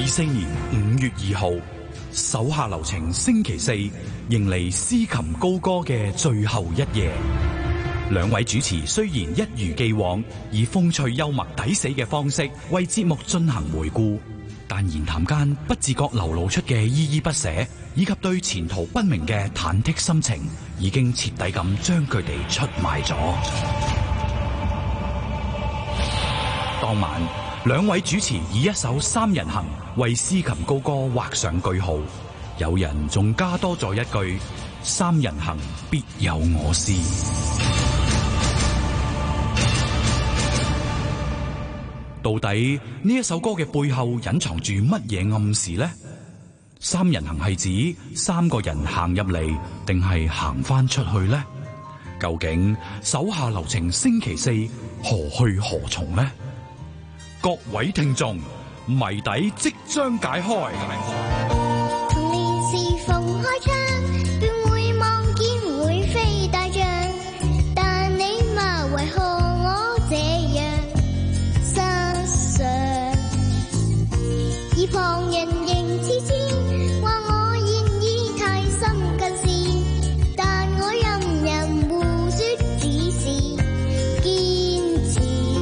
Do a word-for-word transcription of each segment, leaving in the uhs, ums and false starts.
二四年五月二號，手下留情星期四，迎嚟司琴高歌嘅最後一夜。兩位主持雖然一如既往以風趣幽默抵死嘅方式為節目進行回顧，但言談間不自覺流露出嘅依依不捨，以及對前途不明嘅忐忑心情，已經徹底咁將佢哋出賣咗。當晚，兩位主持以一首三人行為司琴高歌畫上句號，有人仲加多咗一句：三人行必有我師。到底呢一首歌嘅背後隱藏住乜嘢暗示呢？三人行係指三個人行入嚟，定係行翻出去呢？究竟手下留情星期四何去何從呢？各位聽眾，謎底即將解開。 童年時逢開窗，便會望見會飛大象，但你嘛為何我這樣失常？而旁人仍痴痴話我現已太深近視，但我任人胡說只是堅持。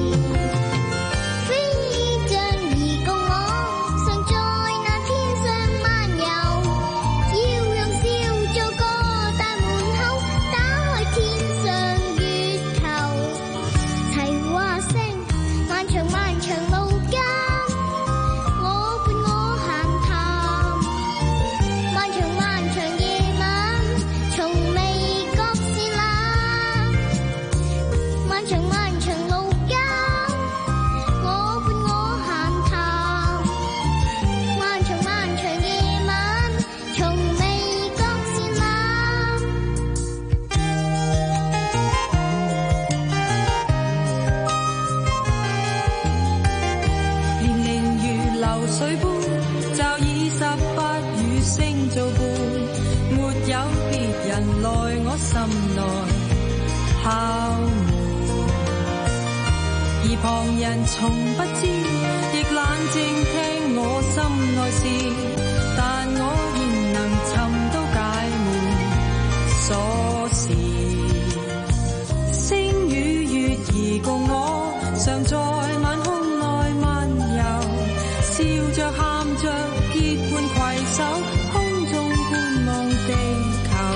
心內敲門，而旁人從不知，亦冷靜聽我心內事，但我仍能尋到解門鎖匙。星與月兒共我，常在晚空內漫遊，笑着喊着結伴攜手，空中觀望地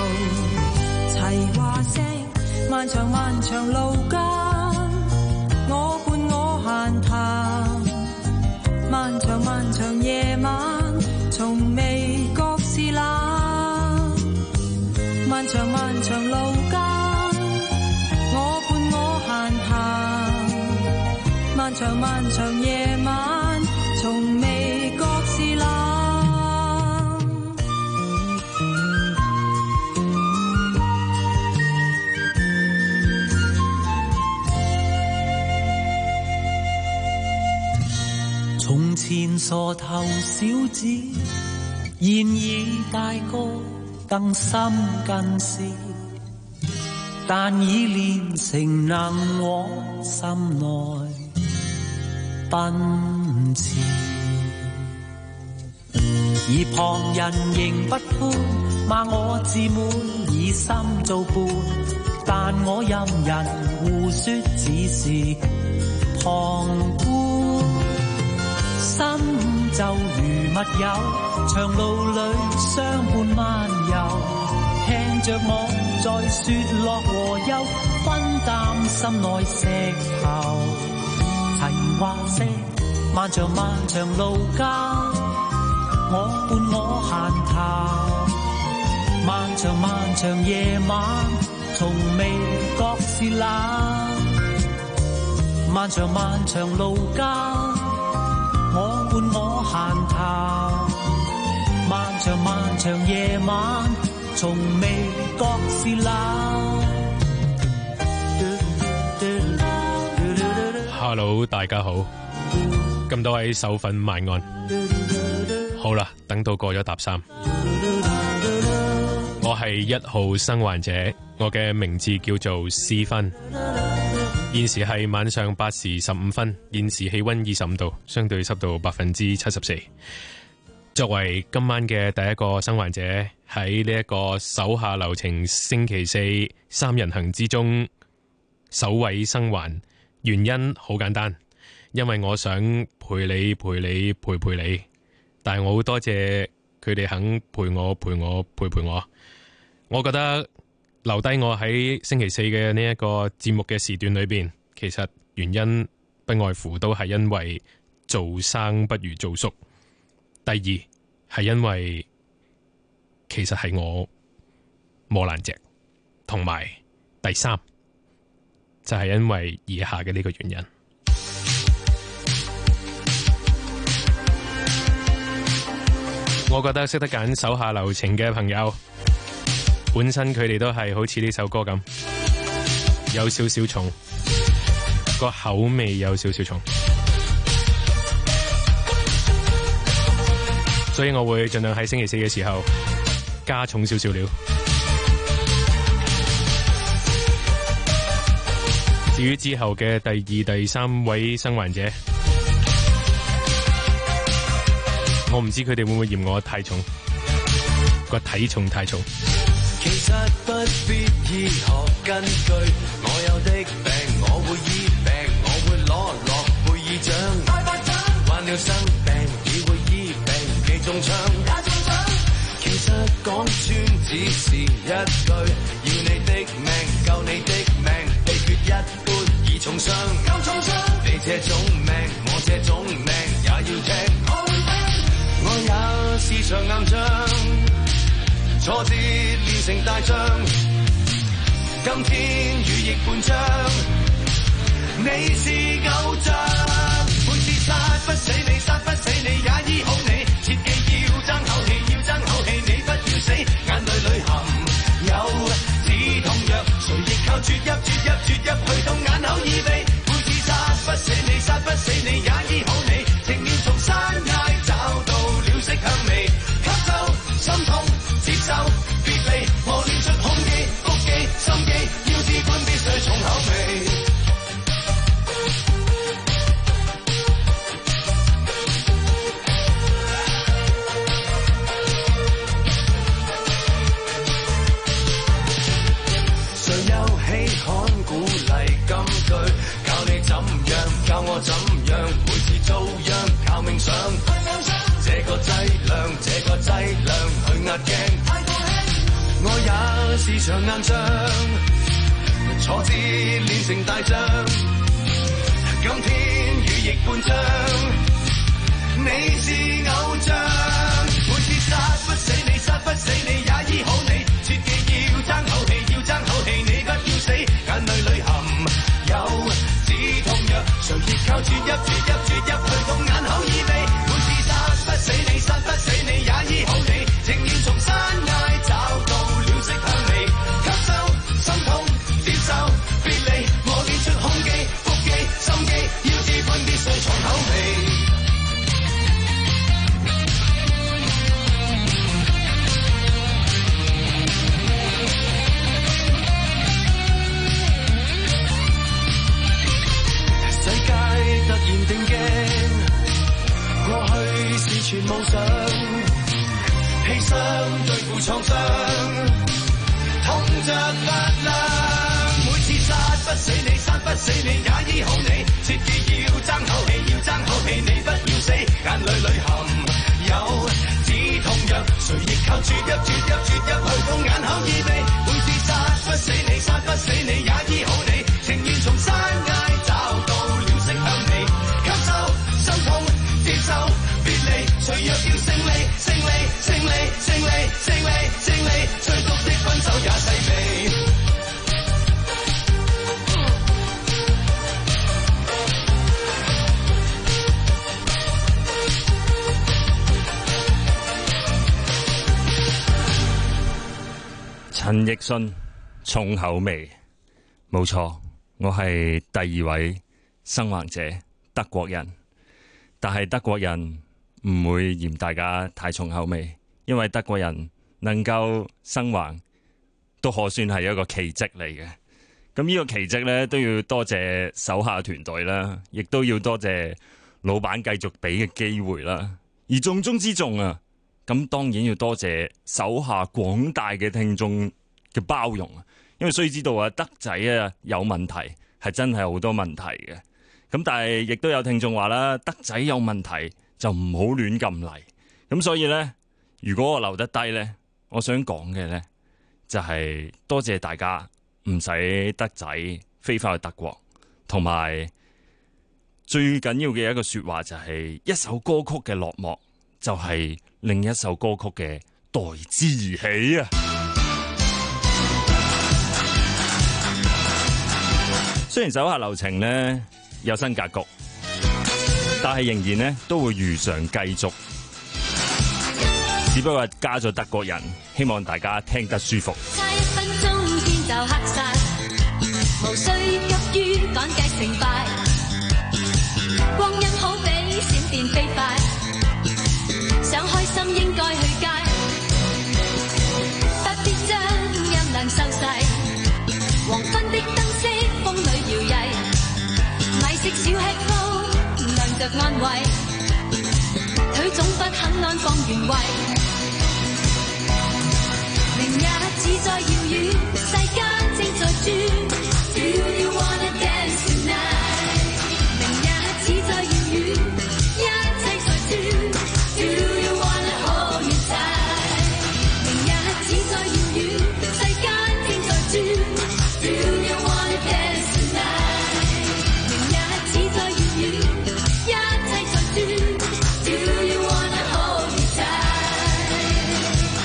話聲，漫長漫長路間，我伴我閒談，漫長漫長夜晚，從未覺是冷。漫長漫長路間，我伴我閒談，漫長漫長夜晚，從未覺是冷。 從前傻頭小子，現已大個更深近視，但已練成能往心內奔馳。而旁人仍不歡，罵我自滿以心做伴，但我任人胡說只是旁觀。心就如密友，長路裏相伴漫遊，聽着我在說樂和憂，分擔心內石頭。齊話聲，漫長漫長路間，我伴我閒談，漫長漫長夜晚，從未覺是冷。漫長漫長路間，我伴我閒談，漫長漫長夜晚，從未覺是冷。 Hello， 大家好，咁多位手粉晚安。好啦，等到過咗搭三，我係一號生還者，我嘅名字叫做思芬。現時係晚上八時十五分，現時氣溫二十五度，相對濕度百分之七十四。 作為今晚嘅第一個生還者，喺呢一個手下留情星期四三人行之中，首位生還，原因好簡單，因為我想陪你陪你陪陪你，但係我好多謝佢哋肯陪我陪我陪陪我。我覺得留低我喺星期四嘅呢一個節目嘅時段裏邊，其實原因不外乎都係因為做生不如做叔。第二係因為其實係我磨爛蓆，同埋第三就係因為以下嘅呢個原因。我覺得識得揀手下留情嘅朋友，本身佢哋都係好似呢首歌咁，有少少重，個口味有少少重。所以我會盡量喺星期四嘅時候加重少少料。至於之後嘅第二、第三位生還者，我唔知佢哋會唔會嫌我太重，個體重太重。 其實不必醫學根據，我有的病我會醫病，我會攞諾貝爾獎，大大獎，患了生病已會醫病。中槍也中槍，其實講穿只是一句，要你的命救你的命，秘訣一般而重傷，夠重傷。你這種命，我這種命也要聽，我會聽。我也是場硬仗，挫折練成大將，今天羽翼半張，你是偶像。每次殺不死你，殺不死你也醫好你。切記要爭口氣，要爭口氣，你不要死，眼淚裏含有止痛藥，誰亦靠啜泣啜泣啜泣去到眼口耳鼻。每次殺不死你，殺不死你也醫好你，情願從山崖找到了色香味，吸收心痛，接受別離，磨練出胸肌腹肌心機，要知官必須重口味。鼓勵金句，教你怎樣，教我怎樣，每次遭殃靠冥想，這個劑量，這個劑量去壓驚，我也是場硬仗，挫折練成大將，今天羽翼半張，你是偶像，每次殺不死你，殺不死你也醫好你，切記要爭口氣，要爭口氣，你不要死，眼淚裏含有止痛藥，誰亦靠啜泣啜泣啜泣去到眼口耳鼻，每次殺不死你，殺不死你也醫好你，情願從山崖找到了色香味，吸收心痛，接受別離，磨練出胸肌腹肌心機，要知本必須重口味。突然定鏡，過去是全無常，犧牲對付創傷，痛着發亮。每次殺不死你，殺不死你也醫好你，切記要爭口氣，要爭口氣，你不要死，眼淚裏含有止痛藥，誰亦靠啜泣啜泣啜泣去到眼口耳鼻。每次殺不死你，殺不死你也醫好你，情願從山崖找到了色香味，吸收心痛，接受別離，誰若要勝利，勝利，勝利，勝利，勝利，勝利，最毒的分手也細微。 陳奕迅重口味，冇錯，我係第二位生還者，德國人。但係德國人唔會嫌大家太重口味，因為德國人能夠生還都可算係一個奇蹟嚟嘅。咁呢個奇蹟呢，都要多謝手下團隊啦，亦都要多謝老闆繼續俾嘅機會啦。而重中之重啊， 咁當然要多謝手下廣大嘅聽眾嘅包容啊！因為須知道啊，德仔啊有問題係真係好多問題嘅。咁但係亦都有聽眾話啦，德仔有問題就唔好亂咁嚟。咁所以呢，如果我留得低呢，我想講嘅呢，就係多謝大家唔使德仔飛翻去德國，同埋最緊要嘅一個說話就係一首歌曲嘅落幕就係另一首歌曲嘅代之而起啊！雖然手下留情呢有新格局，但係仍然呢都會如常繼續，只不過加咗德國人，希望大家聽得舒服。 差一分鐘天就黑晒，無需急於趕計成敗，光陰好比閃電飛快，想開心應該去街，不必將音量收細，黃昏的燈飾風裏搖曳，米色小吃鋪亮着安慰，腿總不肯安放原位，明日只在遙遠，世間正在轉。Do you wanna dance tonight？ 明日只在遙遠，一切在轉。Do you wanna hold me tight？ 明日只在遙遠，世間正在轉。Do you wanna dance tonight？ 明日只在遙遠，一切在轉。Do you wanna hold me tight？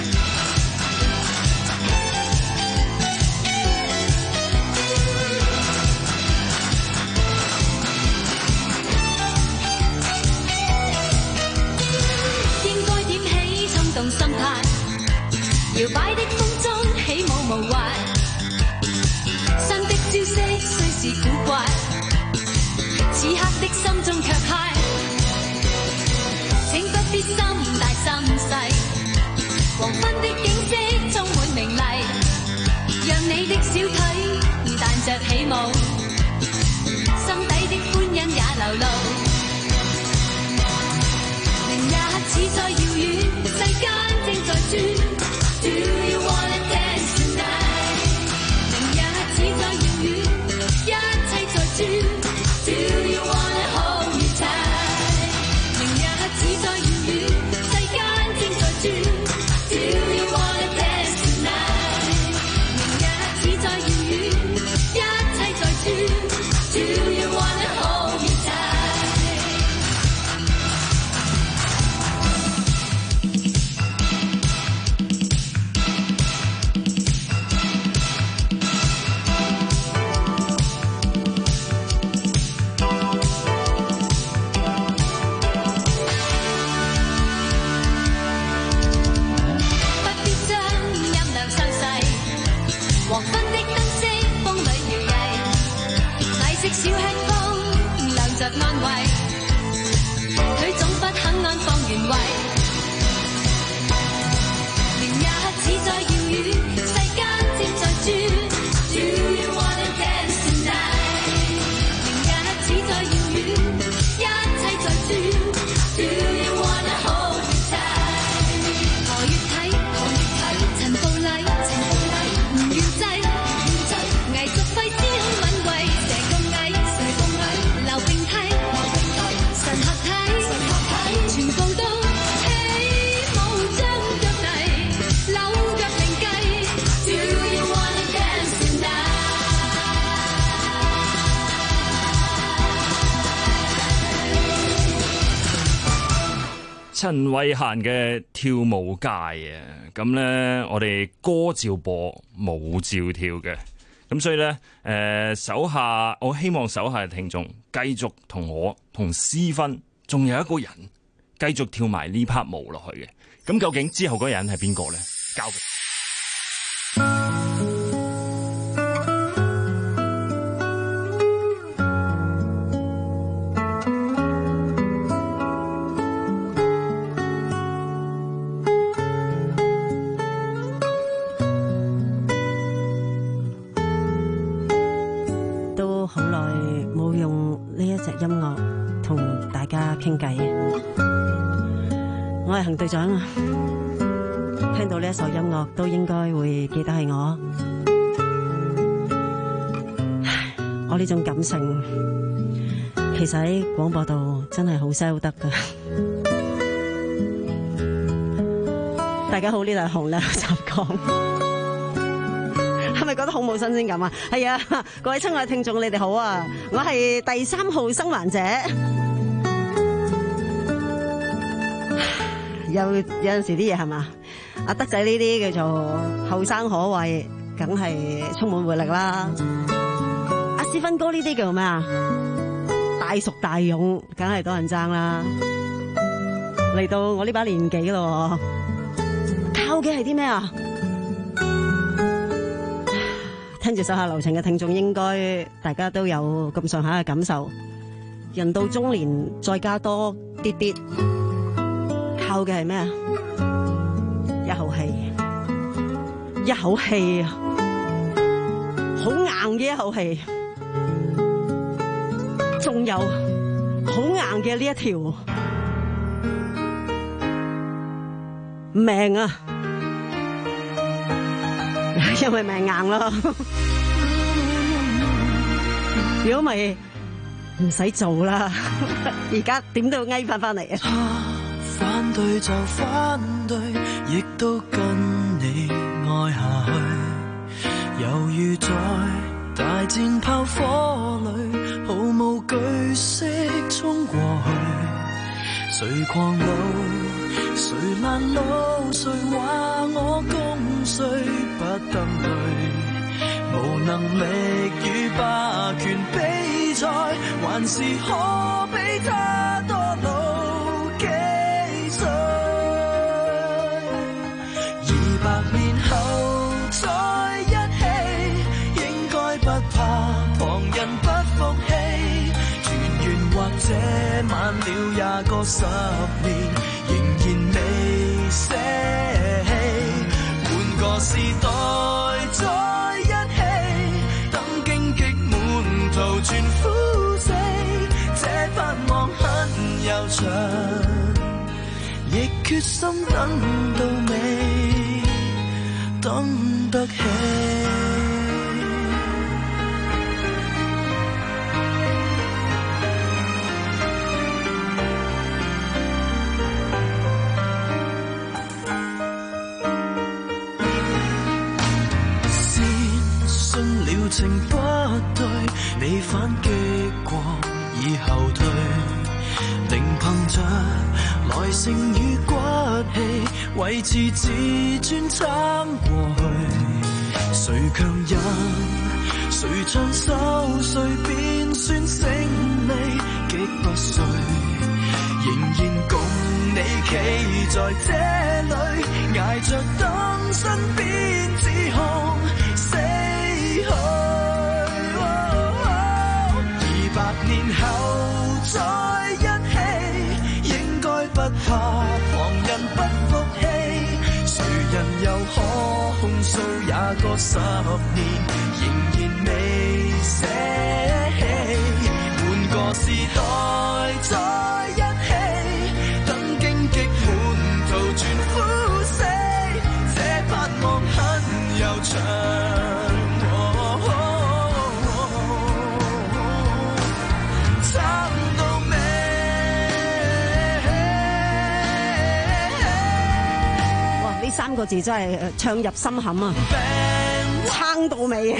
應該點起衝動心態，搖擺的風中起舞無壞，新的招式雖是古怪，此刻的心中卻嗨，請不必心大心細，黃昏的景色充滿明麗，讓你的小腿彈着起舞，心底的歡欣也流露，明日只在遙遠，世間正在轉。Do you wanna dance tonight？ 明日只在遙遠，一切在轉。Do you wanna hold me tight？ 明日只在遙遠，世間正在轉。Do you wanna dance tonight？ 明日只在遙遠，一切在轉。Do you wanna hold me tight？ 不必將音量收細，黃昏的燈飾風裏搖曳，米色小吃鋪亮着安慰，腿總不肯安放原位，明日只在遙遠，世間正在轉。Do you wanna dance tonight？ 明日只在遙遠，一切在轉。Do you wanna hold me tight？ 何月睇？何月睇？陳步禮，陳步禮，唔要擠，唔要擠，藝術揮之空敏慧，蛇共藝，蛇共藝，溜並梯，溜並梯，神合體，神合體，全部都起舞將腳泥，扭腳另計。Do you wanna dance tonight？ 陳慧嫻嘅跳舞界啊，咁呢，我哋歌照播，舞照跳嘅，咁所以呢，誒、呃、手下我希望手下嘅聽眾繼續同我同思芬，仲有一個人繼續跳埋呢 part 舞落去嘅，咁究竟之後嗰個人係邊個呢？交俾都好耐冇用呢一隻音樂同大家傾偈。 我係行隊長啊！聽到呢一首音樂都應該會記得係我。我呢種感性，其實喺廣播度真係好 sell 得噶。大家好，呢度係紅樓集講，係咪覺得好冇新鮮感啊？係啊，各位親愛嘅聽眾，你哋好啊！我係第三號生還者。有有陣時啲嘢係嘛？阿德仔呢啲叫做後生可畏，梗係充滿活力啦。阿斯芬哥呢啲叫咩啊？大熟大勇，梗係多人爭啦。嚟到我呢把年紀咯，靠嘅係啲咩啊？聽住手下留情嘅聽眾，應該大家都有咁上下嘅感受。人到中年，再加多啲啲。靠嘅係咩啊？一口氣，一口氣，好硬嘅一口氣，仲有好硬嘅呢一條命啊！因為命硬咯，如果咪唔使做啦，而家點都要挨翻翻嚟啊！ 反對就反對，亦都跟你愛下去。猶如在大戰炮火裏，毫無懼色衝過去。誰狂怒，誰攔路，誰話我功衰不登對。無能力與霸權比賽，還是可比他多老。百年後再一起，應該不怕旁人不服氣。團圓或者晚了廿個十年，仍然未捨棄。換個時代再一起，等荊棘滿途全枯死。這盼望很悠長，亦決心等到尾。等得起，先信了情不對，你反擊過已後退，仍憑着耐性與骨氣，維持自尊撐過去。誰強忍，誰唱首，誰便算勝利，擊不碎。仍然共你企在這裏，捱着等身邊指控死去。二百年後再一起，應該不怕旁人不服氣。誰人又可控訴也個十年，仍然未捨棄。換個時代再一起，等荊棘滿途全枯死。這盼望很悠長。 呢三個字真係唱入心坎啊，撐到尾。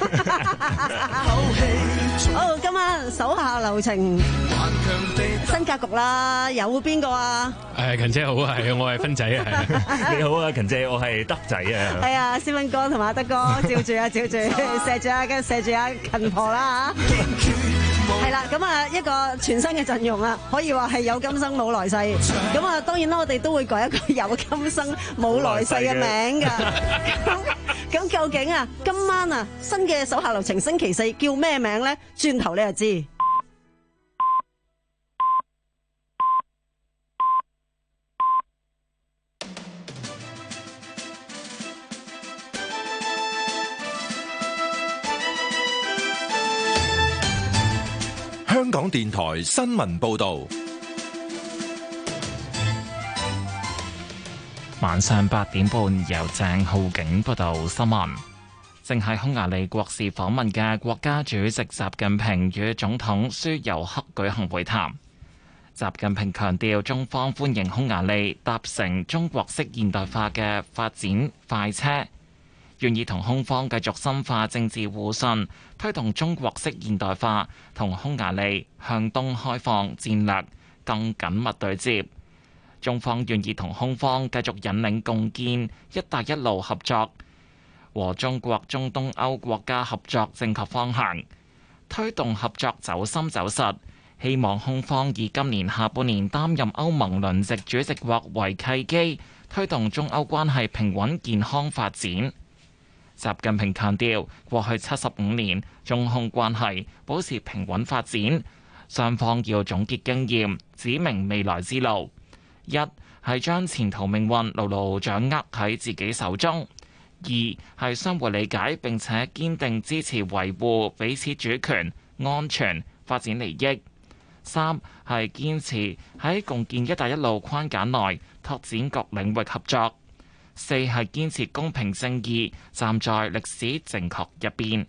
好，今晚手下留情新格局啦，有邊個啊？ 誒，勤姐好啊，係我係芬仔啊， 你好啊，勤姐，我係德仔啊。 係啊，思文哥同埋阿德哥，照住啊，照住，射住啊，跟住射住啊，勤婆啦嚇。係啦，咁啊一個全新嘅陣容啊，可以話係有今生冇來世。咁啊，當然啦，我哋都會改一個有今生冇來世嘅名㗎。咁究竟啊，今晚啊新嘅手下留情星期四叫咩名咧？轉頭你就知。 香港電台新聞報道。 晚上八點半由鄭浩景報道新聞。正喺匈牙利國事訪問嘅國家主席習近平與總統舒尤克舉行會談。習近平強調，中方歡迎匈牙利搭乘中國式現代化嘅發展快車，願意同匈方繼續深化政治互信，推動中國式現代化同匈牙利向東開放戰略更緊密對接。中方願意同匈方繼續引領共建「一帶一路」合作和中國中東歐國家合作正確方向，推動合作走深走實。希望匈方以今年下半年擔任歐盟輪值主席國為契機，推動中歐關係平穩健康發展。習近平強調，過去七十五年中匈關係保持平穩發展，雙方要總結經驗，指明未來之路。一係將前途命運牢牢掌握喺自己手中。二係相互理解並且堅定支持維護彼此主權、安全、發展利益。三係堅持喺共建「一帶一路」框架內拓展各領域合作。四係堅持公平正義，站在歷史正確一邊。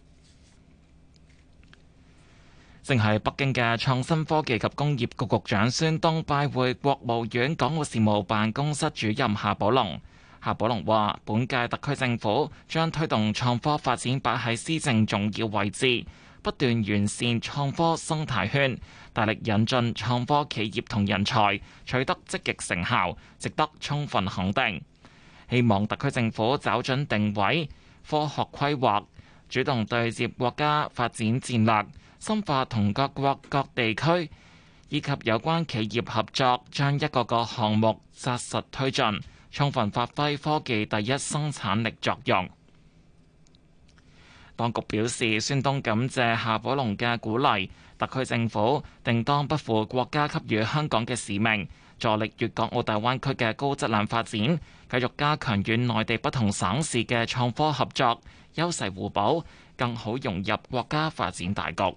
正喺北京嘅創新科技及工業局局長孫東拜會國務院港澳事務辦公室主任夏寶龍。夏寶龍話：本屆特區政府將推動創科發展擺喺施政重要位置，不斷完善創科生態圈，大力引進創科企業同人才，取得積極成效，值得充分肯定。希望特區政府找準定位、科學規劃，主動對接國家發展戰略，深化同各國各地區以及有關企業合作，將一個個項目紮實推進，充分發揮科技第一生產力作用。當局表示，孫東感謝夏寶龍嘅鼓勵，特區政府定當不負國家給予香港嘅使命，助力粵港澳大灣區嘅高質量發展，繼續加強與內地不同省市嘅創科合作，優勢互補，更好融入國家發展大局。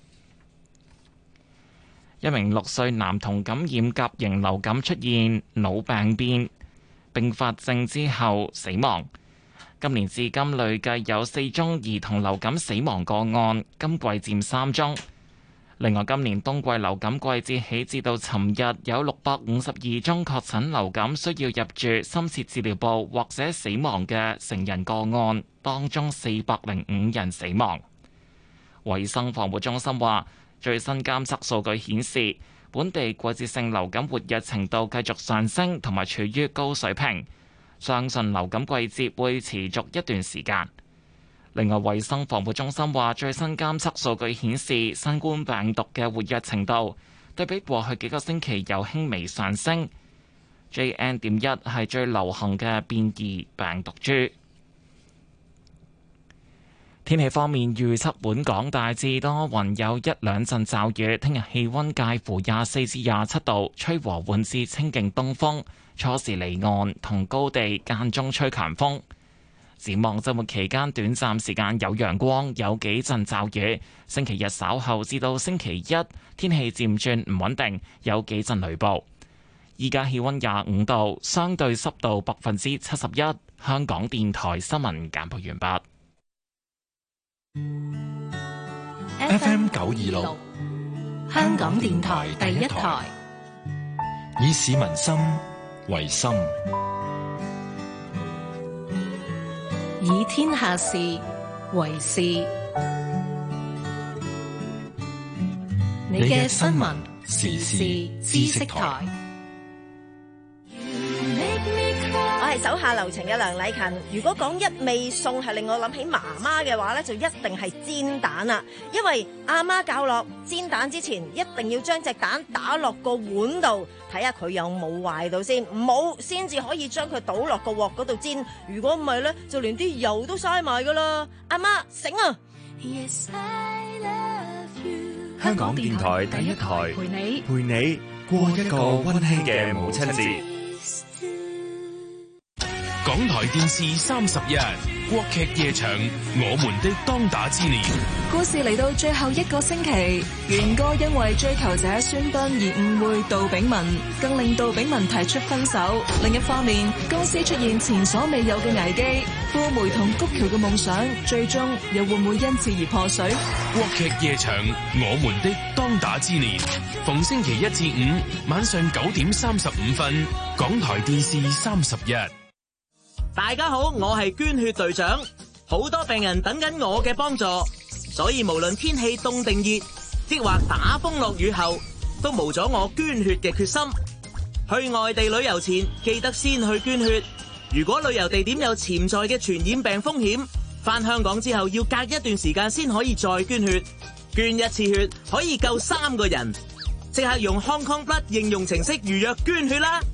一名六歲男童感染甲型流感出現腦病變併發症之後死亡。今年至今累計有四宗兒童流感死亡個案，今季佔三宗。另外，今年冬季流感季節起至到尋日，有六百五十二宗確診流感需要入住深切治療部或者死亡嘅成人個案，當中四百零五人死亡。衛生防護中心話，最新監測數據顯示，本地季節性流感活躍程度繼續上升，同埋處於高水平。相信流感季節會持續一段時間。另外，衛生防護中心話，最新監測數據顯示，新冠病毒嘅活躍程度對比過去幾個星期有輕微上升。J N 點一係最流行嘅變異病毒株。天氣方面，預測本港大致多雲，有一兩陣驟雨。聽日氣溫介乎廿四至廿七度，吹和緩至清勁東風。初時離岸同高地間中吹強風。展望週末期間，短暫時間有陽光，有幾陣驟雨。星期日稍後至到星期一，天氣漸轉唔穩定，有幾陣雷暴。依家氣溫廿五度，相對濕度百分之七十一。香港電台新聞簡報完畢。 F M 九二六，香港電台第一台，以市民心為心， 以天下事為事。你嘅新聞時事知識台。 我係手下留情嘅梁禮勤。如果講一味餸係令我諗起媽媽嘅話呢，就一定係煎蛋啦。因為阿媽教落煎蛋之前，一定要將隻蛋打落個碗度，睇下佢有冇壞到先，冇先至可以將佢倒落個鑊嗰度煎。如果唔係呢，就連啲油都嘥埋噶啦。阿媽醒啊！ Yes, I love you. 香港電台第一台陪你陪你過一個溫馨嘅母親節。 港台電視三十日國劇夜場，我們的當打之年。 故事嚟到最後一個星期，元哥因為追求者孫斌而誤會杜炳文，更令杜炳文提出分手。另一方面，公司出現前所未有嘅危機，富梅同谷橋嘅夢想，最終又會唔會因此而破碎？ 國劇夜場，我們的當打之年，逢星期一至五晚上九點三十五分，港台電視三十一。 大家好，我係捐血隊長，好多病人等緊我嘅幫助，所以無論天氣凍定熱，即或打風落雨後，都無阻我捐血嘅決心。去外地旅遊前，記得先去捐血。如果旅遊地點有潛在嘅傳染病風險，返香港之後要隔一段時間先可以再捐血。捐一次血可以救三個人，即刻用 Hong Kong Blood 應用程式預約捐血啦！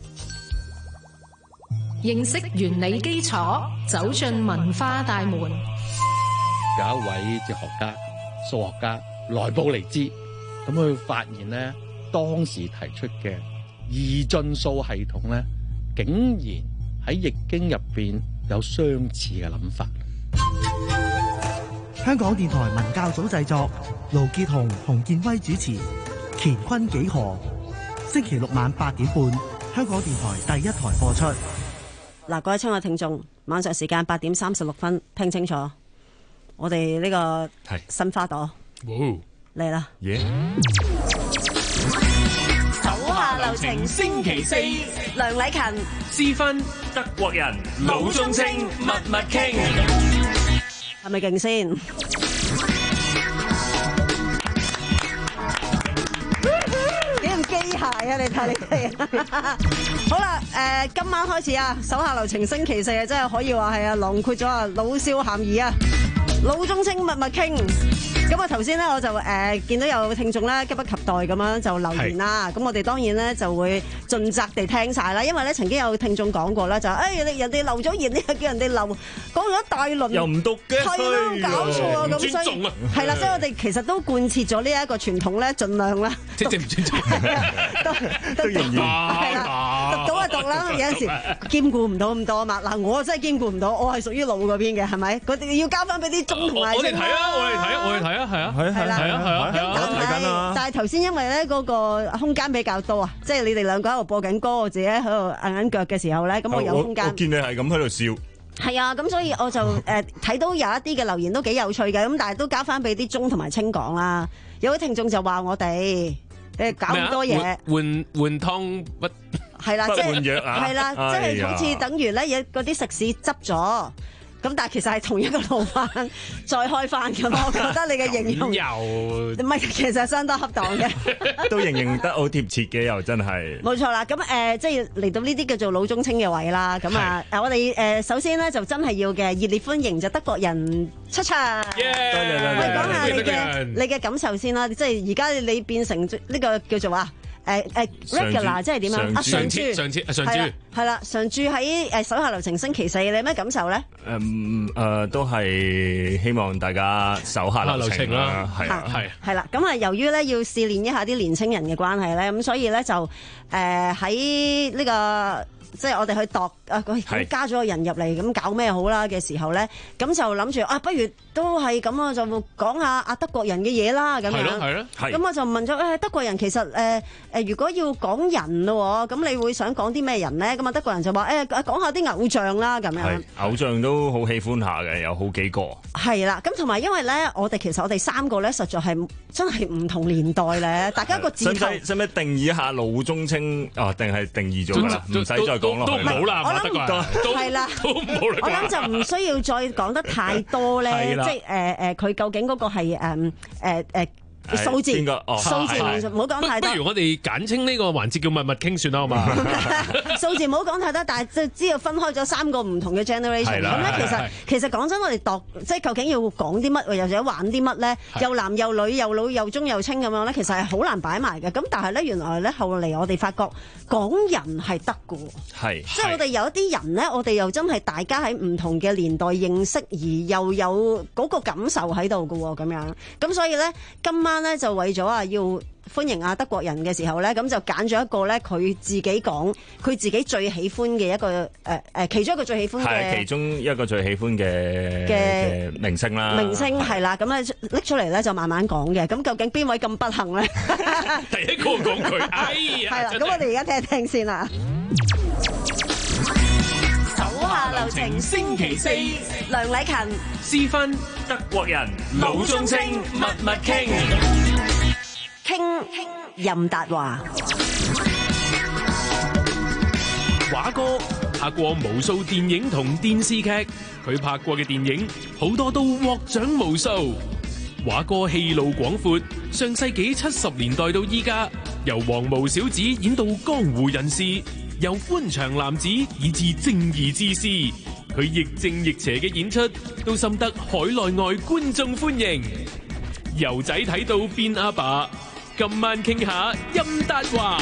認識原理基礎，走進文化大門。 有一位哲學家、數學家萊布尼茲，咁佢發現咧，當時提出嘅二進數系統咧，竟然喺易經入邊有相似嘅諗法。 香港電台文教組製作，盧傑雄、洪建威主持，乾坤幾何，星期六晚八點半，香港電台第一台播出。 嗱，各位親愛聽眾，晚上時間八點三十六分，聽清楚，我哋呢個新花朵嚟啦！ 耶！ 手下留情，星期四，梁禮勤、 私芬、 德國人、 老中青，密密傾， 係咪勁先？機械啊！你睇你睇，好啦，誒、呃，今晚開始啊，手下留情星期四啊，真係可以話係啊，囊括咗啊，老少咸宜啊，老中青密密傾。咁啊，頭先咧我就誒、呃、見到有聽眾咧急不及待咁樣就留言啦。咁我哋當然咧就會盡責地聽晒啦，因為咧曾經有聽眾講過啦，就誒、哎、你人哋留咗言，你又叫人哋留，講咗一大輪又唔讀嘅，係咯，搞錯啊！咁所以係啦，所以我哋其實都貫徹咗呢一個傳統咧，盡量啦， 即係唔尊重， 都都仍然係啦，讀到就讀啦，有陣時兼顧唔到咁多啊嘛。嗱，我真係兼顧唔到，我係屬於老嗰邊嘅，係咪？嗰啲要交翻俾啲中同埋我哋睇啊，我哋睇啊，我哋睇啊。係啊，係啊，係啊，係啊，係啊，睇緊啊！ 但係頭先因為咧嗰個空間比較多啊，即係你哋兩個喺度播緊歌，我自己喺度硬緊腳嘅時候咧，咁我有空間。 我見你係咁喺度笑。 係啊，咁所以我就誒睇到有一啲嘅留言都幾有趣嘅，咁但係都交翻俾啲鐘同埋清講啦。有位聽眾就話我哋誒搞咁多嘢， 換換湯不係啦，即係係啦，即係好似等於咧有嗰啲食肆執咗。咁但係其實係同一個老闆再開翻㗎嘛，我覺得你嘅形容又唔係，其實相當恰當嘅， 都形容得好貼切嘅，又真係冇錯啦。咁誒、呃，即係嚟到呢啲叫做老中青嘅位啦。咁啊，誒我哋誒首先咧就真係要嘅熱烈歡迎就德國人出場。 Yeah, 多謝多謝。 喂，講下你嘅你嘅感受先啦。即係而家你變成呢個叫做啊。誒誒 regular 即係點樣啊？常駐常駐常駐係啦，常駐喺誒手下留情星期四，你有咩感受咧？ 誒誒，都係希望大家手下留情啦，係啊，係係啦。咁啊，由於咧要試練一下啲年青人嘅關係咧，咁所以咧就誒喺呢個。即係我哋去度啊，佢加咗個人入嚟，咁搞咩好啦嘅時候咧，咁就諗住啊，不如都係咁啊，就講下啊德國人嘅嘢啦，咁樣。係咯係咯。咁我就問咗誒、哎、德國人其實誒誒、呃，如果要講人咯，咁你會想講啲咩人咧？咁啊德國人就話誒講下啲偶像啦，咁樣。係偶像都好喜歡下嘅，有好幾個。係啦，咁同埋因為咧，我哋其實我哋三個咧，實在係真係唔同年代咧，大家個字頭。 使唔使定義一下老中青啊？定係定義咗㗎啦？唔使再。 都都唔好啦， 我諗係啦， 都唔好啦。 我諗就唔需要再講得太多咧，即係誒誒，佢究竟嗰個係誒誒誒數字，數字唔好講太多。 不如我哋簡稱呢個環節叫密密傾算啦，好嘛？ 數字唔好講太多，但係即係知道分開咗三個唔同嘅 generation。咁咧，其實其實講真，我哋度即係究竟要講啲乜，又或者玩啲乜咧？又男又女又老又中又青咁樣咧，其實係好難擺埋嘅。咁但係咧，原來咧後嚟我哋發覺講人係得嘅，係即係我哋有一啲人咧，我哋又真係大家喺唔同嘅年代認識，而又有嗰個感受喺度嘅咁樣。咁所以咧，今晚班咧就為咗啊要歡迎啊德國人嘅時候咧，咁就揀咗一個咧佢自己講佢自己最喜歡嘅一個誒誒、呃、其中一個最喜歡嘅係其中一個最喜歡嘅嘅明星啦。 明星係啦，咁咧拎出嚟咧就慢慢講嘅。咁究竟邊位咁不幸咧？ 第一個講佢，哎呀！ 係啦，咁我哋而家聽一聽先啦。 手下留情，星期四， 梁禮勤、 私芬、 德國人、 老中青，密密傾。 傾任達華， 華哥拍過無數電影同電視劇，佢拍過嘅電影好多都獲獎無數。華哥戲路廣闊，上世紀七十年代到依家，由黃毛小子演到江湖人士，由歡場男子以至正義之師，佢亦正亦邪嘅演出都深得海內外觀眾歡迎。由仔睇到變阿爸。今晚傾下任達華。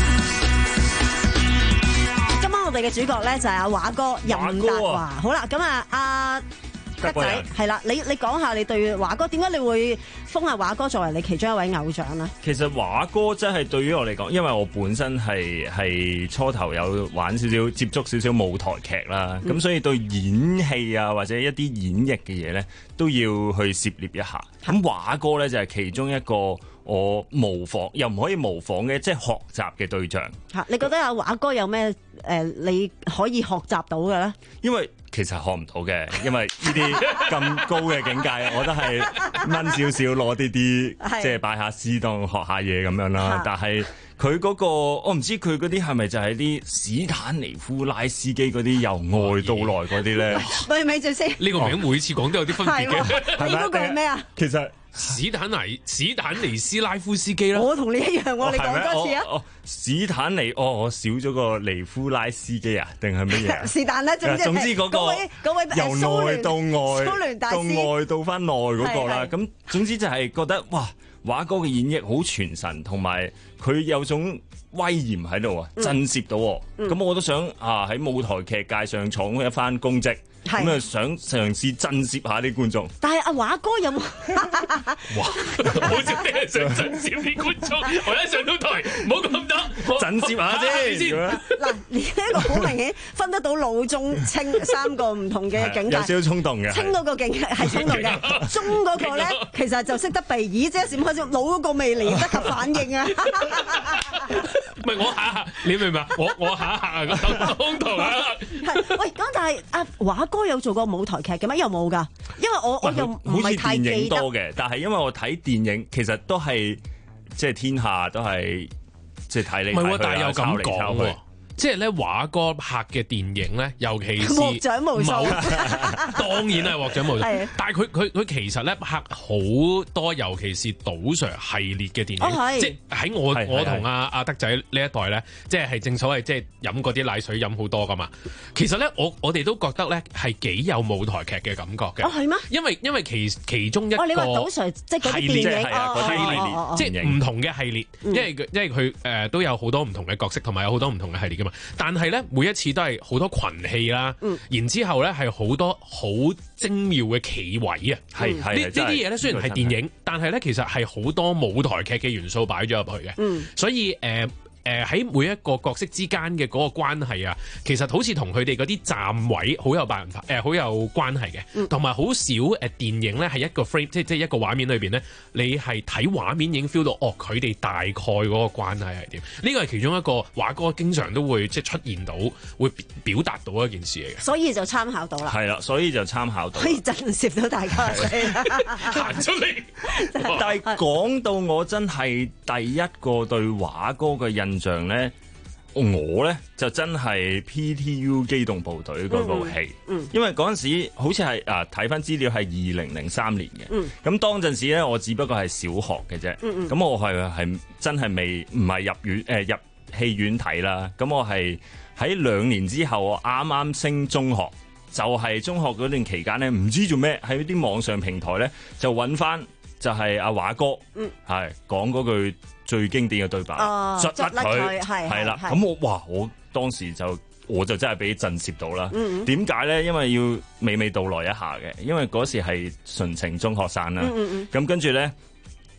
今晚我哋嘅主角咧就係阿華哥任達華。 啊、 好啦，咁啊阿德仔係啦，你你講下你對華哥點解你會封阿華哥作為你其中一位偶像咧？ 其實華哥真係對於我嚟講，因為我本身係係初頭有玩少少接觸少少舞台劇啦，咁、嗯、所以對演戲啊或者一啲演繹嘅嘢咧都要去涉獵一下。咁華哥咧就係其中一個。我模仿又唔可以模仿嘅，即係學習嘅對象。 嚇，你覺得阿華哥有咩誒、呃、你可以學習到嘅咧？ 因為其實學唔到嘅，因為呢啲咁高嘅境界，我覺得係掹少少攞啲啲，即係拜下師當學下嘢咁樣啦。但係佢嗰個，我唔知佢嗰啲係咪就係啲史坦尼夫拉斯基嗰啲由外到來嗰啲咧？ 咪咪住先， 呢個名每次講都有啲分別嘅。 你嗰個係咩啊？ 其實。 史坦尼史坦尼斯拉夫斯基啦， 我同你一樣，我你講多次啊！ 哦，史坦尼，哦，我少咗個尼夫拉斯基啊，定係乜嘢？ 是但啦，總之總之嗰個位嗰位由內到外， 蘇聯大師到外到翻內嗰個啦。咁總之就係覺得哇，華哥嘅演繹好傳神，同埋佢有種威嚴喺度啊，震懾到我。咁、嗯、我都想啊喺舞台劇界上闖一番功績。咁啊，想嘗試震懾下啲觀眾。 但係阿華哥有冇？ 哇！好似啲人想震懾啲觀眾，我一上到台，唔好咁多， 震懾下先。 嗱，呢一個好明顯分得到老中青三個唔同嘅境界。 有少少衝動嘅。 青嗰個境界係衝動嘅，中嗰個咧其實就識得避耳，即係閃開閃，老嗰個未嚟得及反應啊！ 唔係我下下，你明唔明啊？我我下下個當堂啊！ 係喂，咁但係阿華哥有做過舞台劇嘅咩？有冇㗎？因為我我又唔係太記得。 好似電影多嘅，但係因為我睇電影其實都係即係天下都係即係睇你。 唔係喎，但係又咁講喎。即係咧，華哥拍嘅電影咧，尤其是獲獎無數， 當然係獲獎無數。但係佢佢佢其實咧拍好多，尤其是賭 Sir 系列嘅電影，哦、即係喺我我同阿阿德仔呢一代咧，即係係正所謂即係飲嗰啲奶水飲好多噶嘛。其實咧，我我哋都覺得咧係幾有舞台劇嘅感覺嘅。 哦，係咩？ 因為因為其其中一個、 哦、你話賭 Sir 即係嗰啲電影系列， 哦、即係唔同嘅系列，嗯、因為因為佢誒、呃、都有好多唔同嘅角色，同埋有好多唔同嘅系列噶。但係咧，每一次都係好多群戲啦，嗯、然之後咧係好多好精妙嘅企位啊！係係呢呢啲嘢咧，雖然係電影，但係咧其實係好多舞台劇嘅元素擺咗入去嘅，嗯、所以誒。呃誒喺、呃、每一個角色之間嘅嗰個關係啊，其實好似同佢哋嗰啲站位好有辦法，誒、呃、好有關係嘅，同埋好少誒、呃、電影咧係一個 frame，即係即係一個畫面裏邊咧，你係睇畫面已經 feel 到哦，佢哋大概嗰個關係係點？呢個係其中一個華哥經常都會即係出現到，會表達到一件事嚟嘅。 所以就參考到啦。 係啦，所以就參考到。 可以震懾到大家。 行出嚟。 但係講到我真係第一個對華哥嘅印象咧，我咧就真係 P T U 機動部隊嗰部戲，嗯嗯、因為嗰陣時好似係啊睇翻資料係二零零三年嘅，咁、嗯、當陣時咧我只不過係小學嘅啫，咁、嗯嗯、我係係真係未唔係入院誒、呃、入戲院睇啦，咁我係喺兩年之後我啱啱升中學，就係、是、中學嗰段期間咧，唔知做咩喺啲網上平台咧就揾翻就係阿華哥，係講嗰句最經典嘅對白，捽甩佢係啦。咁我哇，我當時就我就真係俾震懾到啦。點解咧？因為要娓娓道來一下嘅，因為嗰時係純情中學生啦。咁、嗯嗯、跟住咧，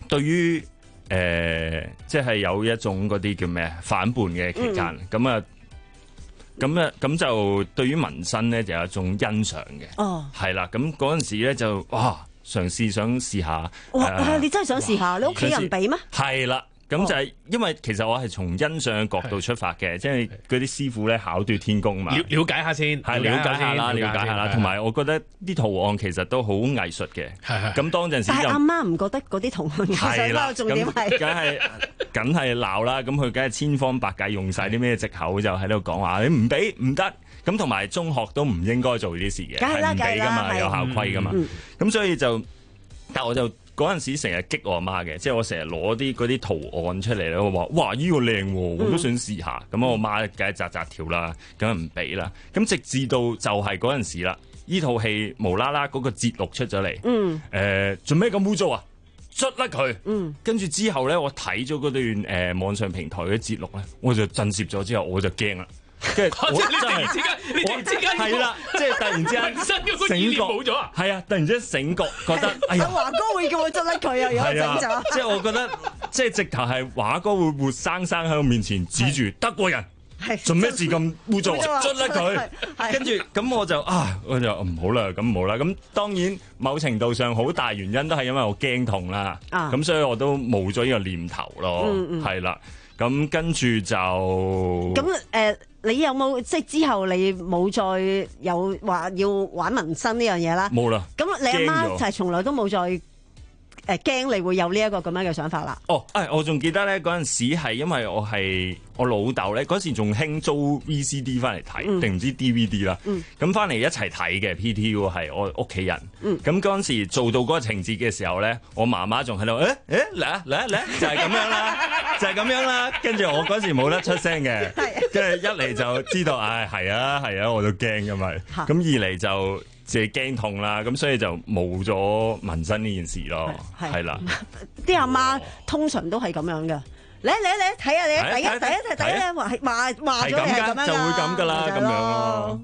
對於誒、呃，即係有一種嗰啲叫咩反叛嘅期間，咁啊、嗯，咁啊，咁就對於紋身咧就有一種欣賞嘅。哦，係啦，咁嗰陣時咧就哇，嘗試想試下。 哇！ 呃、 你真係想試下？你屋企人俾咩？ 係啦。咁就係因為其實我係從欣賞嘅角度出發嘅，即係嗰啲師傅咧巧奪天工嘛。 了了解下先， 係了解下啦，了解下啦。同埋我覺得啲圖案其實都好藝術嘅。係咁當陣時就但係阿媽唔覺得嗰啲圖案藝術啦，重點係梗係梗係鬧啦。咁佢梗係千方百計用晒啲咩藉口就喺度講話你唔俾唔得。咁同埋中學都唔應該做呢啲事嘅，係唔俾噶嘛，有校規噶嘛。咁所以就，但我就。嗰陣時成日激我阿媽嘅，即係我成日攞啲嗰啲圖案出嚟咧，我話：哇，依、呢個靚喎，我都想試下。咁、嗯、我媽梗係扎扎跳啦，梗係唔俾啦。咁直至到就係嗰陣時啦，呢套戲無啦啦嗰個節錄出咗嚟，嗯，誒做咩咁污糟啊？捽甩佢，嗯，跟住之後咧，我睇咗嗰段誒、呃、網上平台嘅節錄咧，我就震懾咗之後，我就驚啦。跟住我真係， 你突然之間係啦，即係突然之間醒覺冇咗啊！係啊，突然之間醒覺，覺得哎呀， 華哥會叫我執甩佢啊！如果整咗， 即係我覺得，即係直頭係華哥會活生生喺我面前指住德國人，做咩事咁污糟啊？執甩佢！跟住咁我就啊，我就唔好啦，咁唔好啦。咁當然某程度上好大原因都係因為我驚痛啦，咁所以我都冇咗呢個念頭咯，係啦。咁跟住就咁誒，你有冇即係之後你冇再有話要玩紋身呢樣嘢啦？ 冇啦。 咁你阿媽就係從來都冇再誒驚你會有呢一個咁樣嘅想法啦。 哦，誒，我仲記得咧嗰陣時係因為我係我老豆咧嗰時仲興租 V C D 翻嚟睇，定唔知 D V D 啦。咁翻嚟一齊睇嘅 P T U 係我屋企人。咁嗰陣時做到嗰個情節嘅時候咧，我媽媽仲喺度誒誒嚟啊嚟啊嚟啊，就係咁樣啦。就係咁樣啦，跟住我嗰時冇得出聲嘅，跟住一嚟就知道，唉係啊係啊，我都驚㗎嘛，咁二嚟就自己驚痛啦，咁所以就冇咗紋身呢件事咯，係啦。 啲阿媽通常都係咁樣嘅，嚟嚟嚟睇下你，第一第一第一話話話咗你係咁樣就會咁㗎啦，咁樣咯。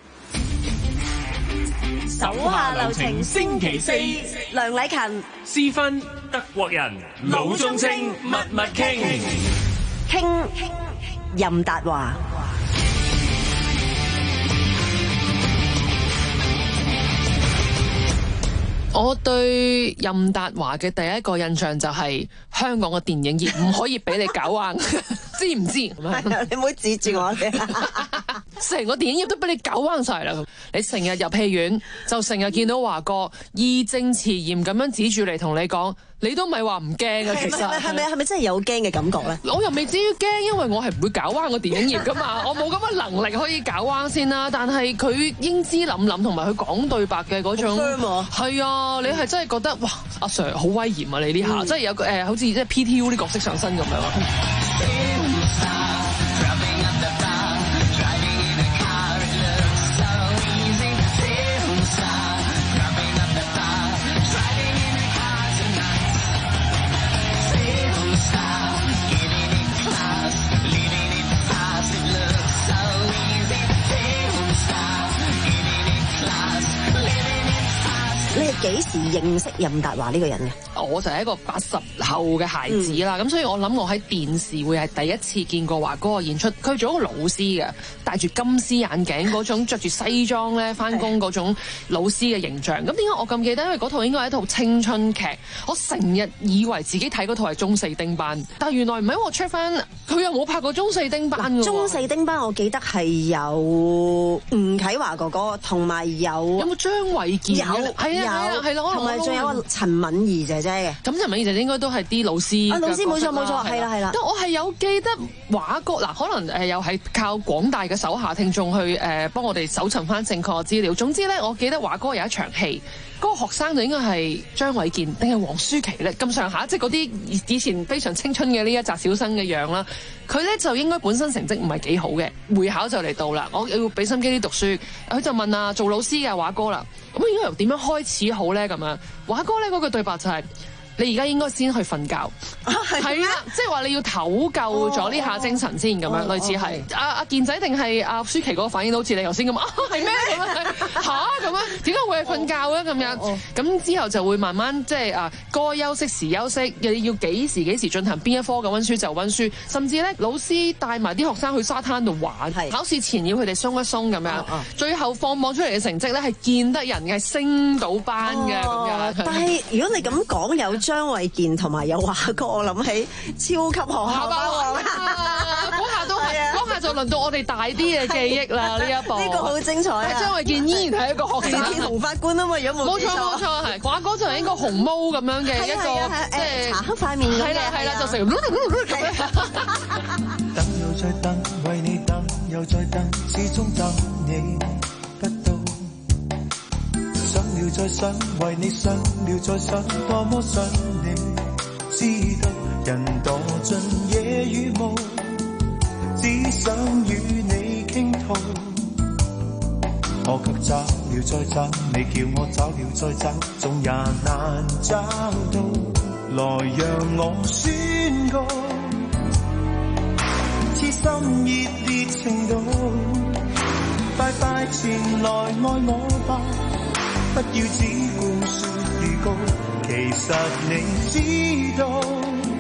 手下留情，星期四，梁禮勤、 私芬、 德國人， 老中青，密密傾， 傾任達華。 我對任達華嘅第一個印象就係香港嘅電影業唔可以俾你搞彎，知唔知？ 你唔好指住我哋， 成個電影業都俾你搞彎晒啦！你成日入戲院就成日見到華哥義正辭嚴咁樣指住嚟同你講，你都咪話唔驚啊！其實係咪係咪真係有驚嘅感覺咧？ 我又未至於驚，因為我係唔會搞彎個電影業噶嘛，我冇咁嘅能力可以搞彎先啦。但係佢英姿凛凛同埋佢講對白嘅嗰種，係啊，你係真係覺得哇，阿 Sir 好威嚴啊！你呢下、嗯、真係有個誒、呃，好似即係 P T U 啲角色上身咁樣。 你係幾時認識任達華呢個人嘅？ 我就係一個八十後嘅孩子啦，咁、嗯、所以我諗我喺電視會係第一次見過華哥嘅演出。佢做一個老師嘅，戴住金絲眼鏡嗰種，着住西裝咧翻工嗰種老師嘅形象。咁點解我咁記得？因為嗰套應該係一套青春劇，我成日以為自己睇嗰套係中四丁班，但係原來唔係，我 check 翻佢又冇拍過中四丁班嘅。 中四丁班我記得係有吳啟華哥哥，同埋有有冇張衛健？有係啊。係啦，係啦， 同埋仲有個陳敏儀姐姐嘅。 咁陳敏儀姐姐應該都係啲老師。 啊，老師冇錯冇錯，係啦係啦。 但我係有記得華哥嗱，可能誒又係靠廣大嘅手下聽眾去誒幫我哋搜尋翻正確嘅資料。總之咧，我記得華哥有一場戲，嗰個學生就應該係張衛健定係黃舒淇咧咁上下，即係嗰啲以前非常青春嘅呢一紮小生嘅樣啦。佢咧就應該本身成績唔係幾好嘅，會考就嚟到啦，我要俾心機啲讀書。佢就問啊，做老師嘅華哥啦，咁應該由點樣開始好咧？咁樣華哥咧嗰句對白就係、是： 你而家應該先去瞓覺，係啊，即係話你要唞夠咗呢下精神先咁樣，類似係阿阿健仔定係阿舒淇嗰個反應，好似你頭先咁啊，係咩咁啊？嚇咁啊？點解會係瞓覺咧？咁樣咁之後就會慢慢即係啊，該休息時休息，又要幾時幾時進行邊一科嘅温書就温書，甚至咧老師帶埋啲學生去沙灘度玩，考試前要佢哋鬆一鬆咁樣，最後放榜出嚟嘅成績咧係見得人嘅，升到班嘅咁樣。 但係如果你咁講，有張衛健同埋有華哥，我諗起超級學校霸王啊！ 嗰下都係，嗰下就輪到我哋大啲嘅記憶啦。呢一部呢個好精彩啊！ 張衛健依然係一個學生， 鐵紅法官啊嘛，如果冇冇錯冇錯係華哥就係一個紅毛咁樣嘅一個即係茶黑塊面咁嘅， 係啦係啦，就成咁樣。 等又再等，為你等又再等，始終等你不到。想了再想，為你想了再想，多麼想你知道，人墮進夜與霧，只想與你傾吐。我卻找了再找，你叫我找了再找，總也難找到。來讓我宣告，痴心熱烈程度，快快前來愛我吧，不要只顧說預告，其實你知道，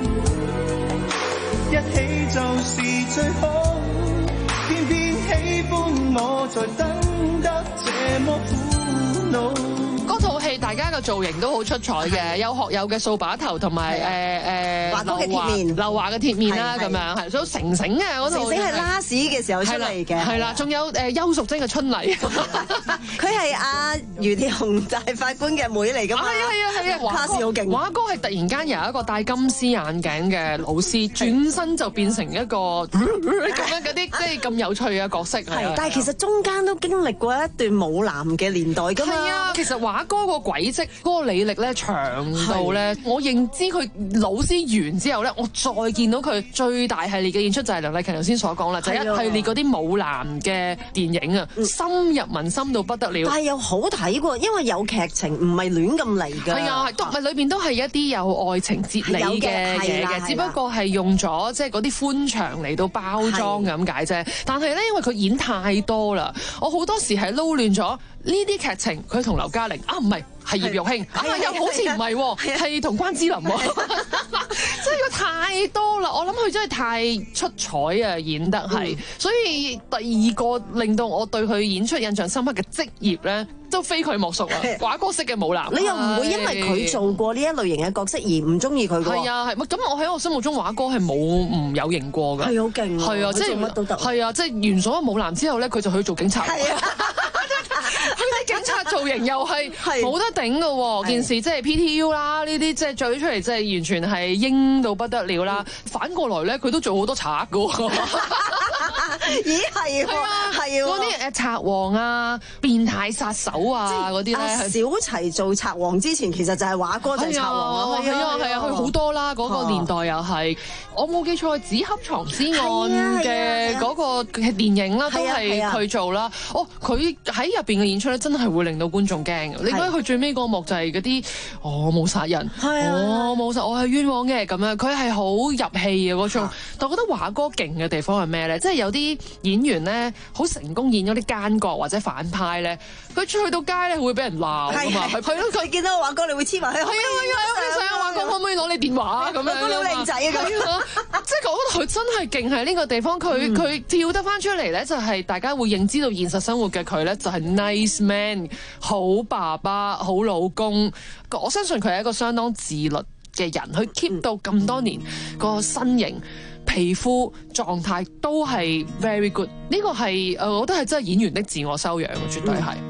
一起就是最好，偏偏喜歡我在等得這麼苦惱。 嗰套戲大家嘅造型都好出彩嘅，有學友嘅掃把頭同埋誒誒華哥嘅鐵面， 劉華嘅鐵面啦咁樣，係都成成嘅嗰套。成成係拉屎嘅時候出嚟嘅，係啦，仲有誒邱淑貞嘅春麗， 佢係阿余鐵雄大法官嘅妹嚟㗎嘛。係啊係啊係啊，卡士好勁。華哥係突然間由一個戴金絲眼鏡嘅老師，轉身就變成一個咁樣嗰啲即係咁有趣嘅角色。係， 但係其實中間都經歷過一段舞男嘅年代㗎嘛。 係啊，其實華哥個軌跡嗰個履歷咧長到咧，我認知佢老師完之後咧，我再見到佢最大系列嘅演出就係梁麗勤頭先所講啦，就係一系列嗰啲舞男嘅電影啊，深入民心到不得了。 但係又好睇喎，因為有劇情，唔係亂咁嚟㗎。 係啊，都唔係裏邊都係一啲有愛情哲理嘅嘢嘅，只不過係用咗即係嗰啲寬場嚟到包裝咁解啫。但係咧，因為佢演太多啦，我好多時係撈亂咗。呢啲劇情佢同劉嘉玲啊，唔係係葉玉卿啊，又好似唔係喎，係同關之琳喎，真係佢太多啦！我諗佢真係太出彩啊，演得係，所以第二個令到我對佢演出印象深刻嘅職業咧，都非佢莫屬啊！華哥式嘅舞男， 你又唔會因為佢做過呢一類型嘅角色而唔中意佢㗎？ 係啊，係咁我喺我心目中華哥係冇唔有型過㗎， 係好勁， 係啊，即係乜都得，係啊，即係完所有舞男之後咧，佢就去做警察。係啊。佢啲警察造型又係冇得頂㗎喎，件事即係 P T U 啦，呢啲即係做出嚟即係完全係英到不得了啦。反過來咧，佢都做好多賊㗎喎。 咦係喎，係喎， 嗰啲誒賊王啊、變態殺手啊嗰啲咧。 小齊做賊王之前，其實就係華哥就係賊王啊。 係啊係啊，佢好多啦，嗰個年代又係。我冇記錯，《紙盒藏屍案》嘅嗰個電影啦，都係佢做啦。哦，佢喺入邊嘅演出咧，真係會令到觀眾驚。你覺得佢最尾嗰幕就係嗰啲我冇殺人，我冇殺，我係冤枉嘅咁樣。佢係好入戲嘅嗰種。但我覺得華哥勁嘅地方係咩咧？即係有啲演員咧，好成功演咗啲奸角或者反派咧，佢出去到街咧會俾人鬧㗎嘛。係咯， 佢見到華哥你會黐埋去。係啊係啊， 你想華哥可唔可以攞你電話咁樣？ 華哥你好靚仔啊咁。 即係我覺得佢真係勁喺呢個地方，佢佢、嗯、跳得翻出嚟咧，就係大家會認知到現實生活嘅佢咧，就係 nice man， 好爸爸，好老公。我相信佢係一個相當自律嘅人，佢 keep 到咁多年個身形、皮膚狀態都係 very good。呢個係誒，我覺得係真係演員的自我修養，絕對係。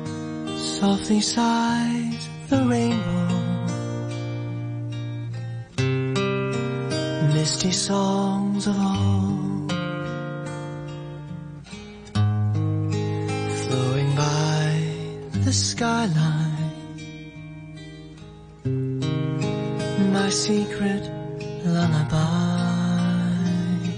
Softly sighs the rainbow.Misty songs of old flowing by the skyline, my secret lullaby.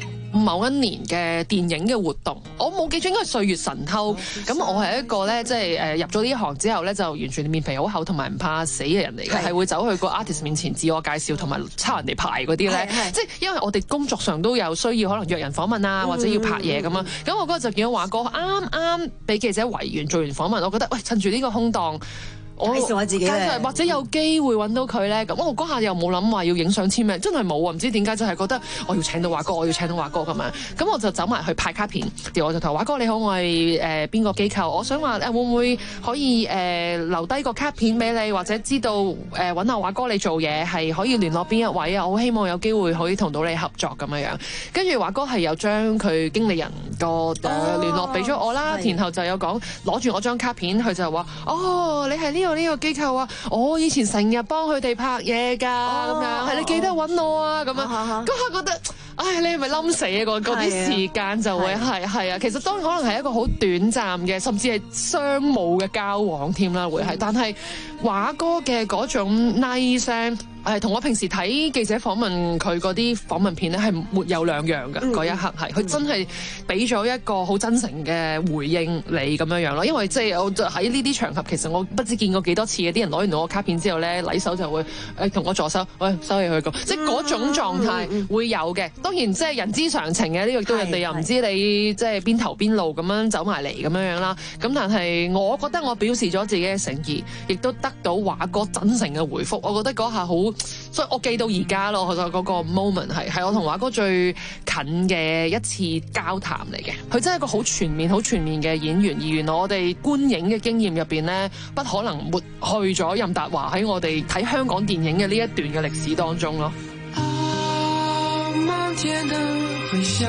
某一年嘅電影嘅活動，我冇記錯應該係《歲月神偷》。咁我係一個咧，即係誒入咗呢行之後咧，就完全面皮好厚同埋唔怕死嘅人嚟嘅，係會走去個 artist 面前自我介紹同埋抄人哋牌嗰啲咧。即係因為我哋工作上都有需要，可能約人訪問啊，或者要拍嘢咁啊。咁我嗰日就見到華哥啱啱俾記者圍完做完訪問，我覺得喂，趁住呢個空檔。 介紹下自己咧， 或者有機會揾到佢咧，咁我嗰下又冇諗話要影相簽名，真係冇啊！唔知點解就係覺得我要請到華哥，我要請到華哥咁樣，咁我就走埋去派卡片，我就同華哥你好，我係誒邊個機構，我想話誒會唔會可以誒、呃、留低個卡片俾你，或者知道誒揾下華哥你做嘢係可以聯絡邊一位啊？我好希望有機會可以同到你合作咁樣樣。跟住華哥係有將佢經理人個誒聯絡俾咗我啦，然後就有講攞住我張卡片，佢就話哦你係呢、呢個。呢個機構啊，我以前成日幫佢哋拍嘢㗎，咁、哦、樣係你記得揾我啊，咁樣嗰刻覺得，唉，你係咪冧死啊？嗰嗰啲時間就會係係啊，其實當然可能係一個好短暫嘅，甚至係商務嘅交往添啦，會係，但係華哥嘅嗰種 nice 聲。誒同我平時睇記者訪問佢嗰啲訪問片咧係沒有兩樣嘅，嗰、嗯、一刻係佢真係俾咗一個好真誠嘅回應你咁樣樣咯，因為即係我喺呢啲場合其實我不知見過幾多次嘅，啲人攞完我卡片之後咧禮手就會誒同我助手，喂收起佢個，即係嗰種狀態會有嘅。當然即係人之常情嘅，呢個都人哋又唔知你即係邊頭邊路咁樣走埋嚟咁樣樣啦。咁但係我覺得我表示咗自己嘅誠意，亦都得到華哥真誠嘅回覆，我覺得嗰下好。所以我記到而家咯，我覺得嗰個 moment 係係我同華哥最近嘅一次交談嚟嘅。佢真係一個好全面、好全面嘅演員，而原來我哋觀影嘅經驗入邊呢，不可能抹去咗任達華喺我哋睇香港電影嘅呢一段嘅歷史當中咯。 啊，漫天的回響，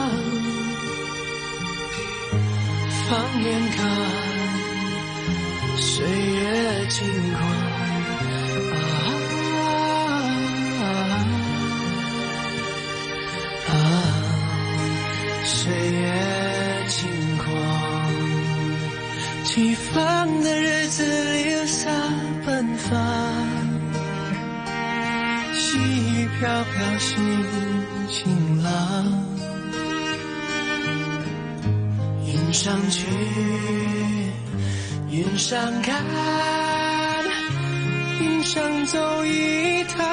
放眼看，歲月輕狂。歲月輕狂，起放的日子留下奔放，細雨飄飄心晴朗，雲上去，雲上看，雲上走一趟，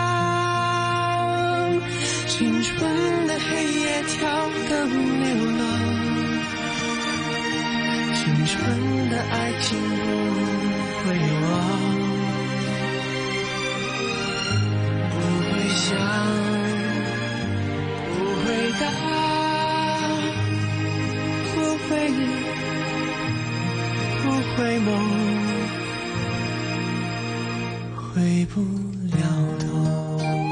青春的黑夜跳燈流浪，青春的愛情不會忘，不會想，不會答，不會，不會夢，回不了頭。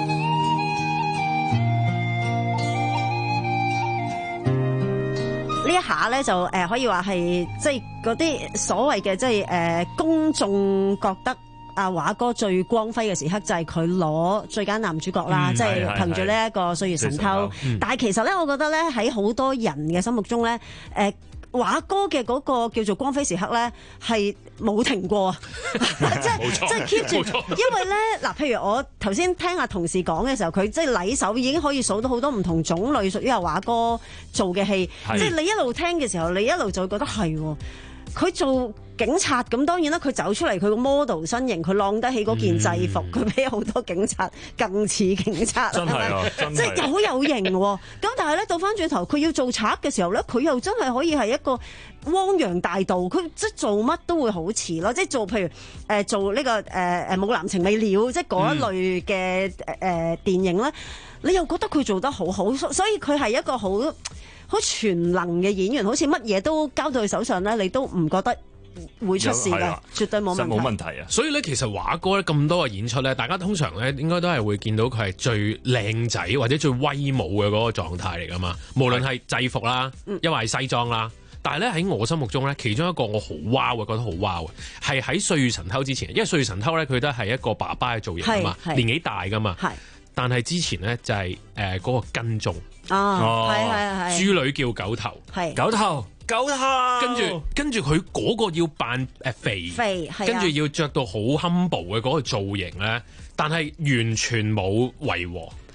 呢一下咧就誒、呃、可以話係即係嗰啲所謂嘅即係誒公眾覺得阿華哥最光輝嘅時刻就係佢攞最佳男主角啦，即係憑住呢一個《歲月神偷》。嗯、但係其實咧，我覺得咧喺好多人嘅心目中咧，誒、呃。華哥嘅嗰個叫做光輝時刻咧，係冇停過啊！即係即係 keep 住，因為咧嗱，譬如我頭先聽阿同事講嘅時候，佢即係禮手已經可以數到好多唔同種類屬於阿華哥做嘅戲，即係你一路聽嘅時候，你一路就會覺得係佢做警察咁，當然啦，佢走出嚟佢個 model 身形，佢晾得起嗰件制服，佢、嗯、比好多警察更似警察， 真係啊！ 即係好有型喎。咁但係咧，倒翻轉頭，佢要做賊嘅時候咧，佢又真係可以係一個汪洋大盜，佢即係做乜都會好似咯。即係做譬如誒、呃、做呢、這個誒誒《武男情未了》，即係嗰一類嘅誒、呃、電影咧，你又覺得佢做得好好，所以佢係一個好好全能嘅演員，好似乜嘢都交到佢手上咧，你都唔覺得會出事嘅，絕對冇問題。 冇問題啊！ 所以咧，其實華哥咧咁多嘅演出咧，大家通常咧應該都係會見到佢係最靚仔或者最威武嘅嗰個狀態嚟噶嘛。無論係制服啦，因為係西裝啦。但係咧喺我心目中咧，其中一個我好 wow 嘅，覺得好 wow 嘅，係喺《歲月神偷》之前，因為《歲月神偷》咧佢都係一個爸爸嘅造型啊嘛，年紀大噶嘛。係。但係之前咧就係誒嗰個跟蹤。 哦，係係係。 豬女叫狗頭， 係狗頭。狗頭， 跟住跟住佢嗰個要扮誒肥， 肥跟住要着到好 humble 嘅嗰個造型咧，但係完全冇違和，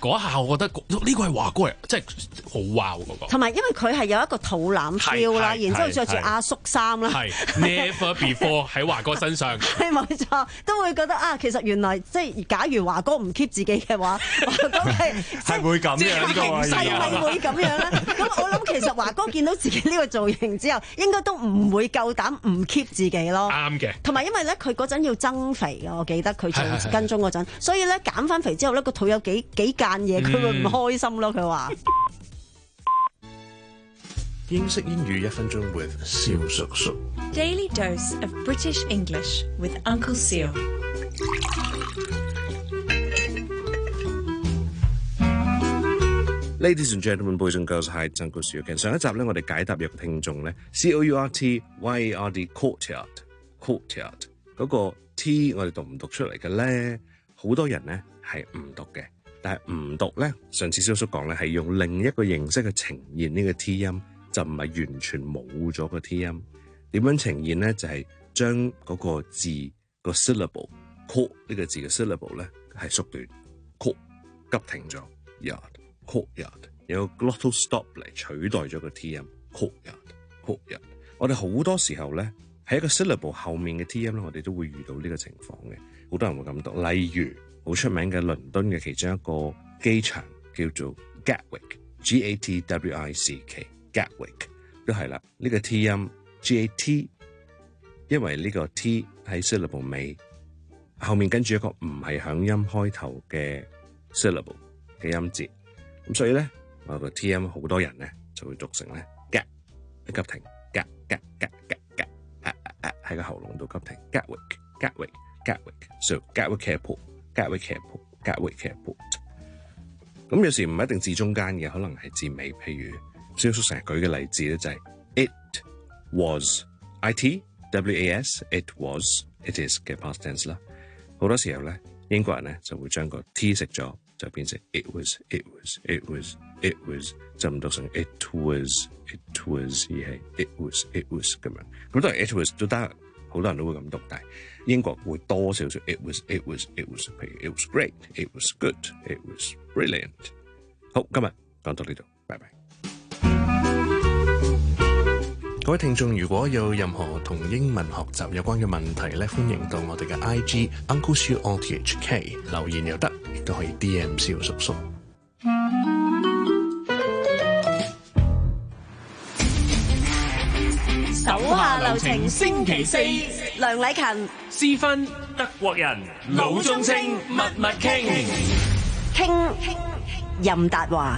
嗰下我覺得呢個係華哥嚟，真係好 wow 嗰個。 同埋因為佢係有一個肚腩 feel 啦，然之後着住阿叔衫啦， 係 never before 喺華哥身上。 係冇錯，都會覺得啊，其實原來即係假如華哥唔 keep 自己嘅話，華哥係係會咁樣呢個係係會咁樣咧。咁我諗其實華哥見到自己呢個造型之後，應該都唔會夠膽唔 keep 自己咯。 啱嘅。同埋因為咧，佢嗰陣要增肥嘅，我記得佢做跟蹤嗰陣，所以咧減翻肥之後咧，個肚有幾幾間嘢，佢會唔開心咯。佢話英式英語一分鐘 with 蕭叔叔。 Daily dose of British English with Uncle Seal。 Ladies and gentlemen, boys and girls, hi, it's Uncle Seal again。上一集咧，我哋解答有個聽眾咧 ，C O U R T Y A R D courtyard courtyard 嗰個 T 我哋讀唔讀出嚟嘅咧？好多人咧係唔讀嘅，但係唔讀咧，上次蕭叔講咧係用另一個形式去呈現呢個 T 音，就唔係完全冇咗個 T 音。點樣呈現咧？就係將嗰個字個 syllable court 呢個字嘅 syllable 咧係縮短 court 急停咗 yard。courtyard 有個 glottal stop 嚟取代咗個 T 音 courtyard courtyard。我哋好多時候咧喺一個 syllable 後面嘅 T 音咧，我哋都會遇到呢個情況嘅。好多人會咁讀，例如好出名嘅倫敦嘅其中一個機場叫做 Gatwick G A T W I C K Gatwick 都係啦。呢個 T 音 G A T， 因為呢個 T 喺 syllable 尾後面跟住一個唔係響音開頭嘅 syllable 嘅音節。咁所以咧，我個 T 音好多人咧就會讀成咧 gap 一急停 gap gap gap gap gap 啊啊喺個喉嚨度急停 Gatwick Gatwick Gatwick so Gatwick Airport Gatwick Airport Gatwick Airport。咁有時唔一定字中間嘅，可能係字尾。譬如蕭叔成日舉嘅例子咧，就係 it was it w a s it was it is 嘅 past tense 啦。好多時候咧，英國人咧就會將個 T 食咗。就變成 it was it was it was it was 就唔讀成 it was it was 而係 it was it was 咁樣。咁當然 it was 都得，好多人都會咁讀，但係英國會多少少 it was it was it was， 譬如 it was great it was good it was brilliant。好，今日講到呢度，拜拜。 各位聽眾，如果有任何同英文學習有關嘅問題咧，歡迎到我哋嘅 I G Uncle Siu O T H K 留言又得，亦都可以 D M 蕭叔叔。 手下留情，星期四，梁禮勤、 思芬、 德國人、 老中青，密密傾傾任達華。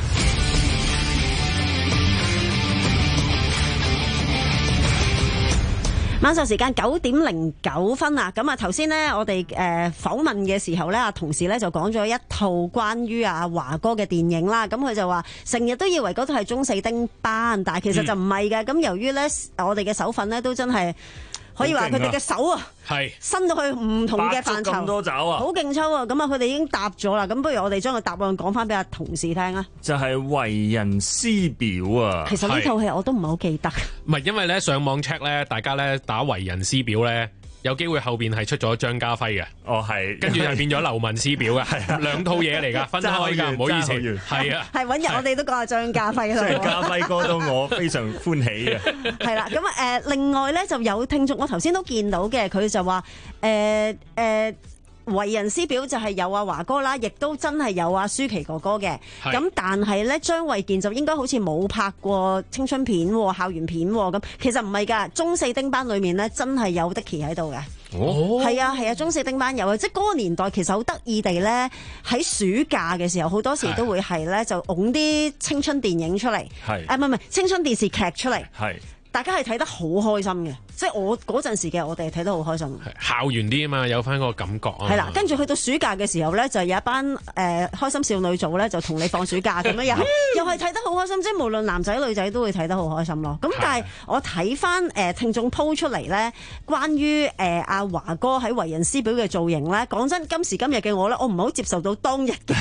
晚上時間九點零九分啊！咁啊，頭先呢，我哋誒訪問嘅時候咧，啊同事咧就講咗一套關於阿華哥嘅電影啦。咁佢就話成日都以為嗰套係中四丁班，但係其實就唔係嘅。咁、嗯、由於咧，我哋嘅手份咧都真係可以話佢哋嘅手啊，係伸到去唔同嘅範疇，咁多爪啊， 好勁抽啊！咁啊，佢哋已經答咗啦。咁不如我哋將個答案講翻俾阿同事聽啊！ 就係為人師表啊！ 其實呢套戲我都唔係好記得。 唔係因為咧上網 check 咧，大家咧打為人師表咧，有機會後邊係出咗張家輝嘅。 哦，係， 跟住就變咗劉文師表嘅，兩套嘢嚟㗎，分開㗎，唔好意思。係啊， 係揾日我哋都講下張家輝啦。 即係家輝哥都我非常歡喜嘅。 係啦，咁啊誒，另外咧就有聽眾，我頭先都見到嘅，佢就話誒誒。為人師表就係有阿華哥啦，亦都真係有阿舒淇哥哥嘅。咁但係咧，張衛健就應該好似冇拍過青春片、校園片咁。其實唔係㗎，中四丁班裏面咧真係有 Dicky 喺度嘅。哦，係啊係啊，中四丁班有啊，即係嗰個年代其實好得意地咧，喺暑假嘅時候好多時都會係咧就拱啲青春電影出嚟，係啊唔係唔係青春電視劇出嚟，係。大家係睇得好開心嘅，即係我嗰陣時嘅我哋睇得好開心。 校園啲啊嘛，有翻個感覺啊。 係啦，跟住去到暑假嘅時候咧，就有一班誒、呃、開心少女組咧，就同你放暑假咁樣，又又係睇得好開心，即係無論男仔女仔都會睇得好開心咯。咁但係我睇翻誒聽眾 po 出嚟咧，關於誒阿華哥喺為人師表嘅造型咧，講真，今時今日嘅我咧，我唔係好接受到當日嘅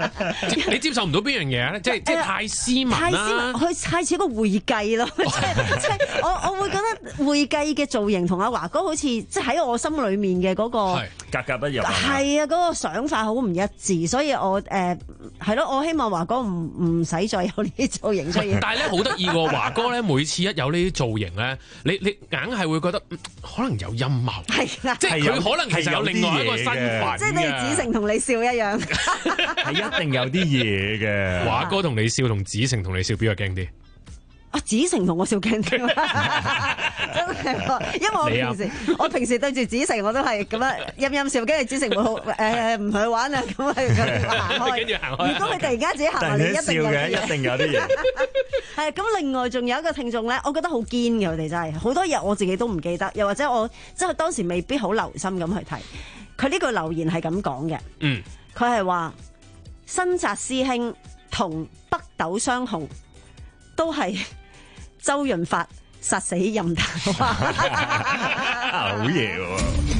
佢。 你接受唔到邊樣嘢咧？即係即係太斯文啦， 太斯文，佢太似個會計咯。 即係我我會覺得會計嘅造型同阿華哥好似即係喺我心裏面嘅嗰、嗰個格格不入。係啊，嗰、嗰個想法好唔一致，所以我誒係咯，我希望華哥唔唔使再有呢啲造型出現。 但係咧好得意喎，華哥咧每次一有呢啲造型咧，你你硬係會覺得、嗯、可能有陰謀， 係啦， 即係佢可能其實有另外一個身份， 即係你子成同你笑一樣， 係一定有啲嘢嘅。 華哥同你笑同子成同你笑，邊個驚啲？ 啊！子成同我笑驚啲，真係喎，因為我平時我平時對住子成我都係咁樣陰陰笑，跟住子成會好誒唔去玩啊，咁啊咁行開。跟住行開。如果佢突然間自己行埋嚟，一定有嘅， 一定有啲嘢。 係咁，另外仲有一個聽眾咧，我覺得好堅嘅，佢哋真係好多嘢我自己都唔記得，又或者我即係當時未必好留心咁去睇。佢呢句留言係咁講嘅，嗯，佢係話新澤師兄同北斗雙雄都係周潤發殺死任達華， 好嘢喎！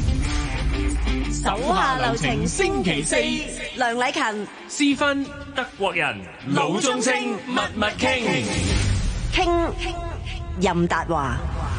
手下留情，星期四，梁禮勤、 私分德國人， 老中青，密密傾傾任達華。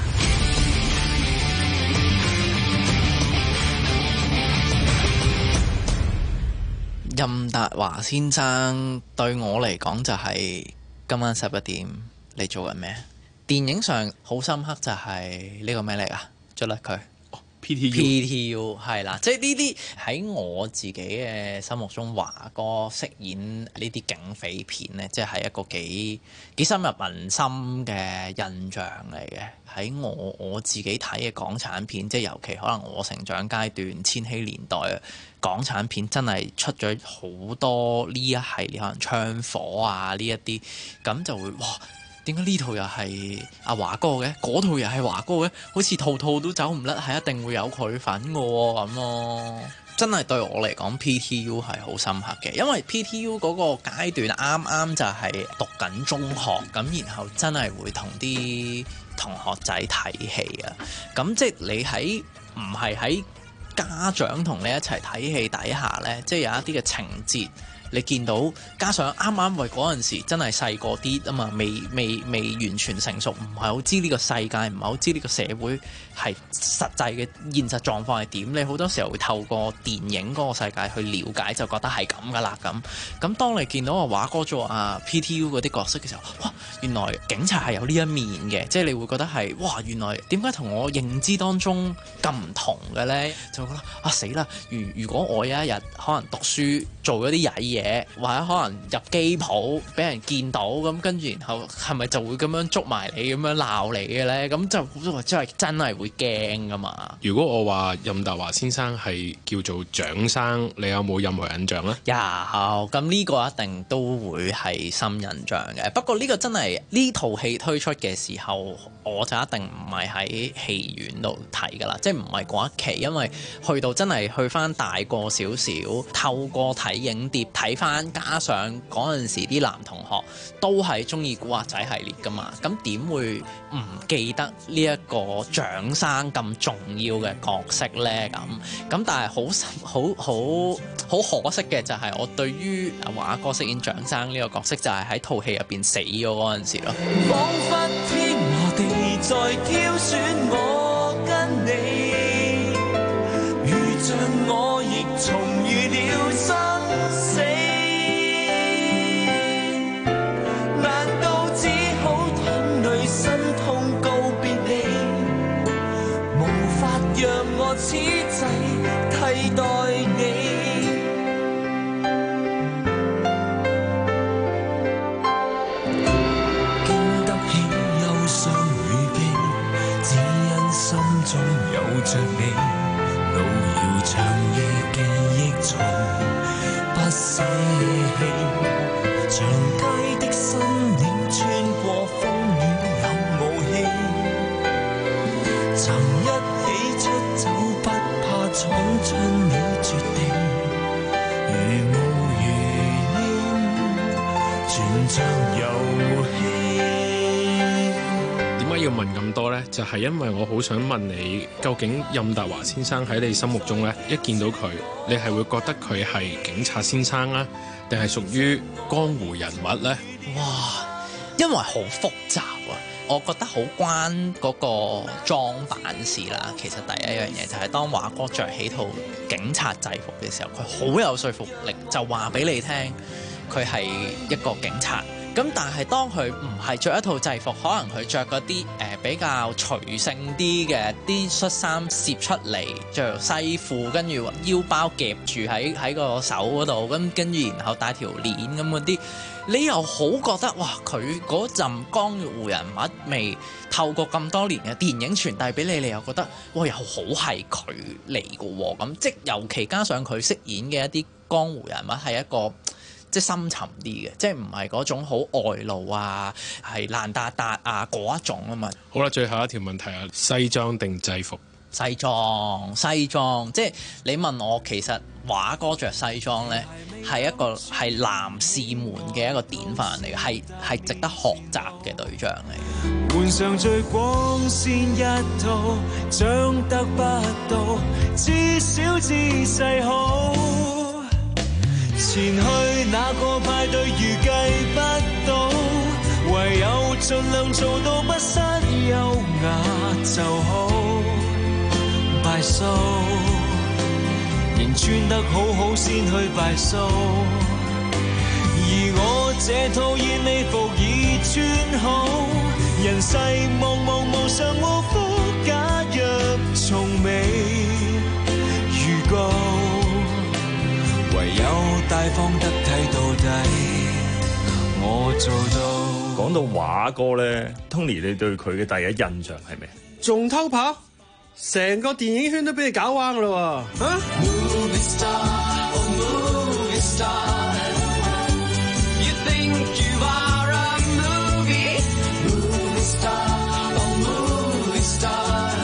任達華先生對我嚟講就係今晚十一點你做緊咩？電影上好深刻就係呢個咩嚟㗎？捉甩佢。 P T U P T U 係啦，即係呢啲喺我自己嘅心目中，華哥飾演呢啲警匪片呢，即係一個幾幾深入民心嘅印象嚟嘅。喺我我自己睇嘅港產片，即係尤其可能我成長階段千禧年代啊，港產片真係出咗好多呢一系列可能槍火啊呢一啲，咁就會哇！點解呢套又係阿華哥嘅，嗰套又係華哥嘅，好似套套都走唔甩，係一定會有佢份嘅喎咁咯。真係對我嚟講 P T U 係好深刻嘅，因為 P T U 嗰個階段啱啱就係讀緊中學，咁然後真係會同啲同學仔睇戲啊。咁即係你喺唔係喺家長同你一齊睇戲底下呢，即係有一啲嘅情節。你見到，加上啱啱為嗰陣時真係細個啲啊嘛，未未未完全成熟，唔係好知呢個世界，唔係好知呢個社會係實際嘅現實狀況係點。你好多時候會透過電影嗰個世界去了解，就覺得係咁噶啦咁。咁當你見到阿華哥做啊 P T U 嗰啲角色嘅時候，哇！原來警察係有呢一面嘅，即係你會覺得係哇！原來點解同我認知當中咁唔同嘅呢？就會覺得啊死啦！如如果我有一日可能讀書做咗啲曳嘢，或者可能入機鋪俾人見到咁，跟住然後係咪就會咁樣捉埋你咁樣鬧你嘅呢？咁就好多真係真係會驚噶嘛。 如果我話任達華先生係叫做蔣生，你有冇任何印象呢？ 有，咁呢個一定都會係深印象嘅。不過呢個真係呢套戲推出嘅時候，我就一定唔係喺戲院度睇噶啦，即係唔係嗰一期，因為去到真係去翻大個少少，透過睇影碟睇翻，加上嗰陣時啲男同學都係中意古惑仔系列噶嘛，咁點會唔記得呢一個蔣生咁重要嘅角色呢？咁咁但係好好好好可惜嘅就係我對於阿華哥飾演蔣生呢個角色就係喺套戲入邊死咗嗰陣時咯。 彷彿天和地在挑選我跟你，如像我亦重遇了生死，難道只好淌淚心痛告別你，無法讓我此際替代你。中有着你，路遙長夜記憶從不捨棄，長街的身影穿過風雨有武器，曾一起出走不怕闖進了絕地，如霧如煙全像遊戲。 點解要問咁多呢？就係因為我好想問你，究竟任達華先生喺你心目中呢，一見到佢，你係會覺得佢係警察先生啊，定係屬於江湖人物呢？ 哇！因為好複雜啊！ 我覺得好關嗰個裝扮事啦。其實第一樣嘢就係當華哥着起套警察制服嘅時候，佢好有說服力，就話俾你聽佢係一個警察。咁但係當佢唔係着一套制服，可能佢着嗰啲誒比較隨性啲嘅啲恤衫攝出嚟，着西褲，跟住腰包夾住喺喺個手嗰度，咁跟住然後帶條鏈咁嗰啲，你又好覺得哇！佢嗰陣江湖人物味透過咁多年嘅電影傳遞俾你，你又覺得哇！又好係佢嚟嘅喎，咁即尤其加上佢飾演嘅一啲江湖人物係一個。即係深沉啲嘅，即係唔係嗰種好外露啊，係爛達達啊嗰一種啊嘛。 好啦，最後一條問題啊，西裝定制服？ 西裝，西裝，即係你問我，其實華哥着西裝咧，係一個係男士們嘅一個典範嚟嘅，係係值得學習嘅對象嚟。 換上最光鮮一套，長得不到，至少姿勢好。前去那個派對預計不到，唯有盡量做到不失優雅就好。拜數，仍穿得好好先去拜數。而我這套燕尾服已穿好，人世茫茫無常無福，假若從未預告。唯有大方得體到底，我做到。 講到華哥咧 ，Tony 你對佢嘅第一印象係咩？ 仲偷跑，成個電影圈都俾你搞彎啦喎！啊 Movie star, oh movie star, you think you are a movie? Movie star, oh movie star,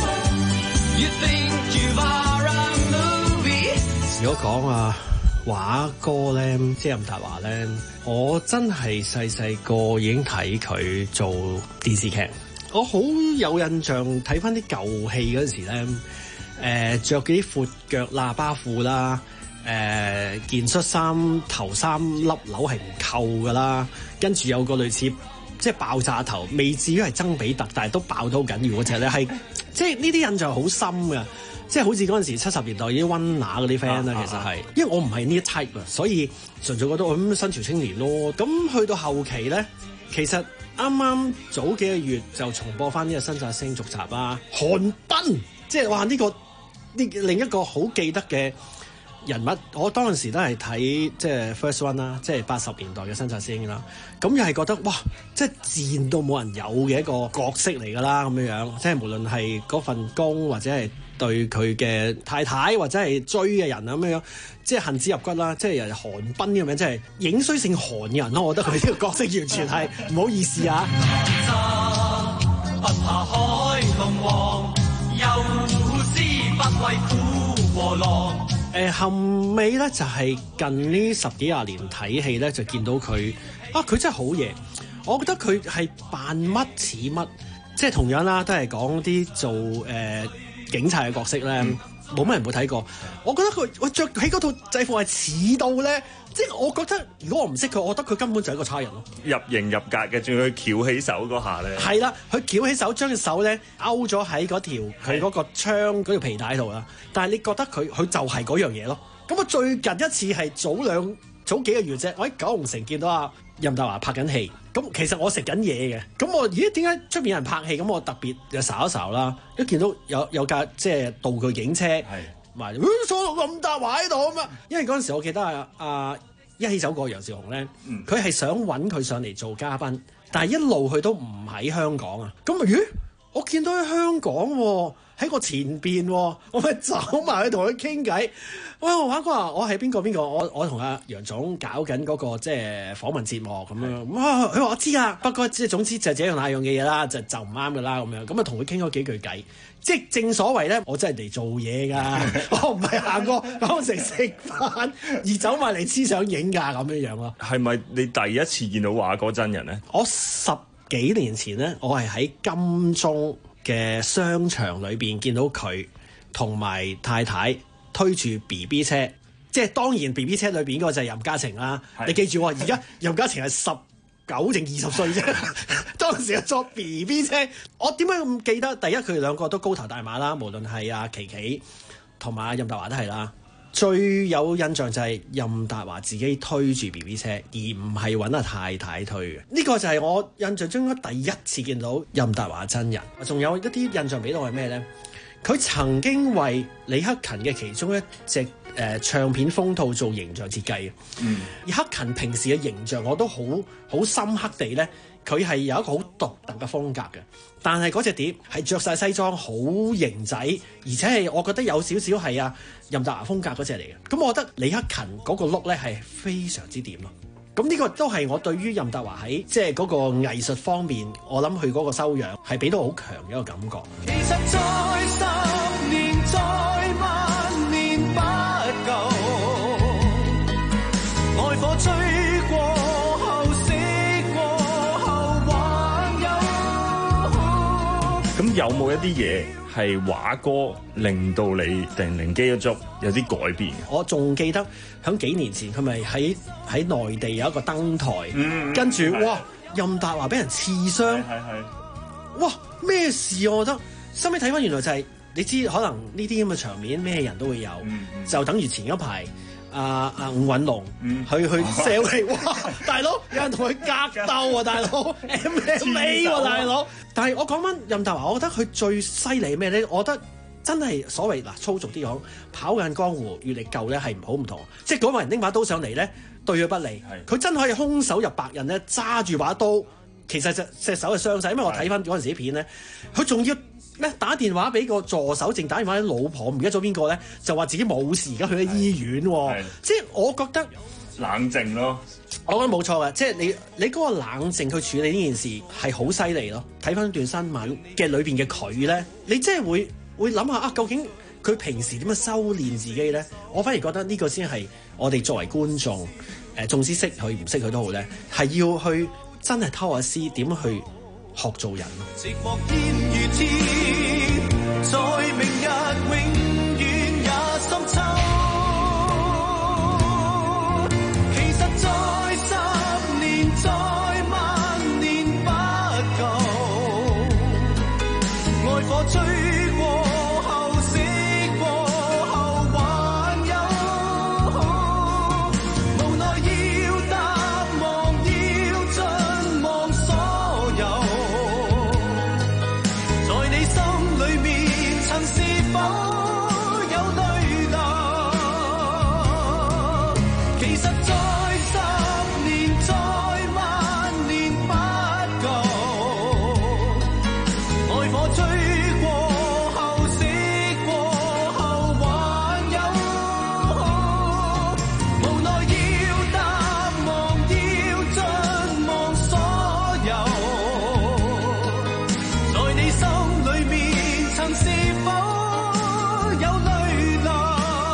you think you are a movie? 如果講啊，華哥咧，即係任達華咧，我真係細細個已經睇佢做電視劇，我好有印象睇翻啲舊戲嗰陣時咧，誒著幾啲闊腳喇叭褲啦，誒、呃、件恤衫頭三粒紐係唔扣㗎啦，跟住有個類似即係爆炸頭，未至於係曾比特，但係都爆到好緊要嗰隻咧，係即係呢啲印象好深㗎。即係好似嗰陣時七十年代已經溫拿嗰啲 friend 啦，其實係，因為我唔係呢一 type 啊，所以純粹覺得我咁新潮青年咯。咁去到後期咧，其實啱啱早幾個月就重播翻呢個新紮星續集啊，韓彬，即係話呢個呢另一個好記得嘅人物，我當陣時都係睇即係 First One 啦，即係八十年代嘅新紮星啦。咁又係覺得哇，即係賤到冇人有嘅一個角色嚟㗎啦，咁樣樣，即係無論係嗰份工或者係對佢嘅太太或者係追嘅人啊咁樣，即係恨之入骨啦。即係人韓彬呢個名，即係影衰姓韓嘅人咯。我覺得佢呢個角色完全係唔好意思啊。不怕海龍王，有詩不畏虎和狼。誒後尾咧就係近呢十幾廿年睇戲咧，就見到佢啊，佢真係好嘢。我覺得佢係扮乜似乜，即係同樣啦，都係講啲做誒、呃、警察嘅角色咧，冇乜、嗯、人會睇過。我覺得佢我著起嗰套制服係似到咧，即係我覺得如果我唔識佢，我覺得佢根本就係一個差人咯。 入型入格嘅，仲要佢翹起手嗰下咧。係啦，佢翹起手，將隻手咧勾咗喺嗰條佢嗰個槍嗰條皮帶度啦。但係你覺得佢佢就係嗰樣嘢咯。咁我最近一次係早兩早幾個月啫，我喺九龍城見到阿任達華拍緊戲。咁其實我食緊嘢嘅，咁我咦點解出面有人拍戲？咁我特別就睄一睄啦，一見到有有架即係道具警車，埋坐到任達華喺度啊嘛。因為嗰陣時我記得啊啊一起走過楊兆雄咧，佢係、嗯、想揾佢上嚟做嘉賓，但係一路佢都唔喺香港啊。咁啊咦，我見到喺香港喎，喺我前邊喎，我咪走埋去同佢傾偈。喂，我話佢話我係邊個邊個？我我同阿楊總搞緊嗰個即係訪問節目咁樣。哇！佢話我知啊，不過即係總之就這樣那樣嘅嘢啦，就就唔啱噶啦咁樣。咁啊同佢傾咗幾句偈，即係正所謂咧，我真係嚟做嘢㗎，我唔係行過講食食飯而走埋嚟黐相影㗎咁樣樣咯。係咪你第一次見到華哥真人咧？ 我十幾年前咧，我係喺金鐘嘅商場裏邊見到佢同埋太太推住 B B 車，即係當然 B B 車裏邊嗰個就係任嘉晴啦。你記住喎，而家任嘉晴係十九定二十歲啫。當時坐 B B 車，我點解咁記得？第一，佢哋兩個都高頭大馬啦，無論係阿琪琪同埋阿任達華都係啦。最有印象就係任達華自己推住 B B 車，而唔係揾阿太太推嘅。呢個就係我印象中第一次見到任達華真人。仲有一啲印象俾到係咩呢？佢曾經為李克勤嘅其中一隻誒、呃、唱片封套做形象設計。嗯，而克勤平時嘅形象我都好好深刻地呢，佢係有一個好獨特嘅風格嘅。但係嗰隻碟係着晒西裝，好型仔，而且係我覺得有少少係啊任達華風格嗰隻嚟嘅。咁我覺得李克勤嗰個 look 咧係非常之掂咯。咁呢個都係我對於任達華喺即係嗰個藝術方面，我諗佢嗰個修養係俾到好強嘅一個感覺。 其實再十年再萬年不夠，愛火吹過後熄過後還有。 咁有冇一啲嘢係華哥令到你突然靈機一觸，有啲改變？ 我仲記得響幾年前，佢咪喺喺內地有一個登台，嗯、跟住哇，任達華俾人刺傷，哇咩事？我覺得收尾睇翻，原來就係、是、你知，可能呢啲咁嘅場面咩人都會有，嗯嗯、就等於前一排阿阿伍允龍去去 sell 嚟，哇大佬有人同佢格鬥啊，大佬 M M A 喎，大佬。但係我講翻任達華，我覺得佢最犀利咩咧？我覺得真係所謂嗱粗俗啲講，跑緊江湖閱歷夠咧係唔好唔同，即係嗰個人拎把刀上嚟咧對佢不利，佢真可以空手入白刃咧，揸住把刀，其實隻隻手係傷晒，因為我睇翻嗰陣時啲片咧，佢仲要咧打電話俾個助手，淨打電話俾老婆，唔記得咗邊個咧，就話自己冇事，而家去咗醫院喎，即係我覺得冷靜咯。 我覺得冇錯嘅，即係你你嗰個冷靜去處理呢件事係好犀利咯。睇翻段新聞嘅裏邊嘅佢咧，你真係會會諗下啊，究竟佢平時點樣修練自己咧？我反而覺得呢個先係我哋作為觀眾誒，縱使識佢唔識佢都好咧，係要去真係偷下師點去學做人。 寂寞煙如天，在明日永遠也深秋。其實再十年再萬年不夠，愛火吹過後熄過後還有，無奈要淡忘要盡忘所有，在你心裏面曾是否有淚流？其實再十年再萬年不夠，愛火吹過後熄過後還有，無奈要淡忘要盡忘所有，在你心裏面曾是否有淚流？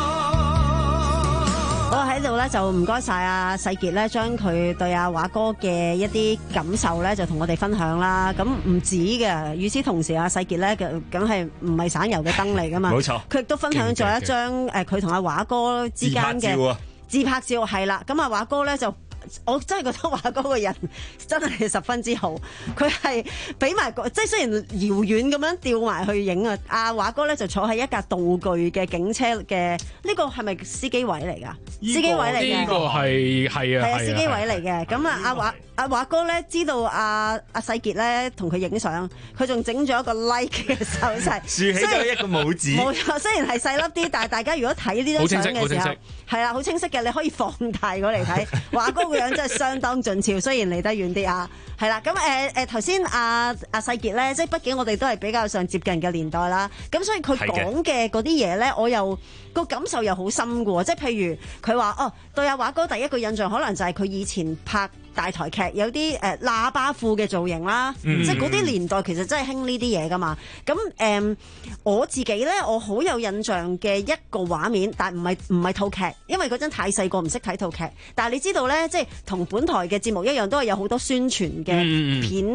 我喺度咧就唔該晒阿世傑咧，將佢對阿華哥嘅一啲感受咧就同我哋分享啦。咁唔止嘅，與此同時，阿世傑咧梗梗係唔係省油嘅燈嚟噶嘛？ 冇錯， 佢亦都分享咗一張誒佢同阿華哥之間嘅自拍照啊自拍照係啦。咁阿華哥咧就。我真係覺得華哥個人真係十分之好，佢係俾埋個即係雖然遙遠咁樣調埋去影啊。阿華哥咧就坐喺一架道具嘅警車嘅，呢個係咪司機位嚟㗎？司機位嚟嘅， 呢個係係啊， 係啊，司機位嚟嘅。咁啊，阿華阿華哥咧知道阿阿世傑咧同佢影相，佢仲整咗一個 like 嘅手勢， 豎起咗一個拇指。 冇錯，雖然係細粒啲，但係大家如果睇呢張相嘅時候，係啦，好清晰嘅，你可以放大過嚟睇。華哥個樣真係相當俊俏，雖然離得遠啲啊。係啦，咁誒誒頭先阿阿世傑咧，即係畢竟我哋都係比較上接近嘅年代啦，咁所以佢講嘅嗰啲嘢咧，我又個感受又好深嘅喎，即係譬如佢話哦，對阿華哥第一個印象可能就係佢以前拍大台劇有啲誒、呃、喇叭褲嘅造型啦，嗯、即係嗰啲年代其實真係興呢啲嘢噶嘛。咁誒、呃、我自己咧，我好有印象嘅一個畫面，但唔係唔係套劇，因為嗰陣太細個唔識睇套劇。但係你知道咧，即係同本台嘅節目一樣，都係有好多宣傳嘅片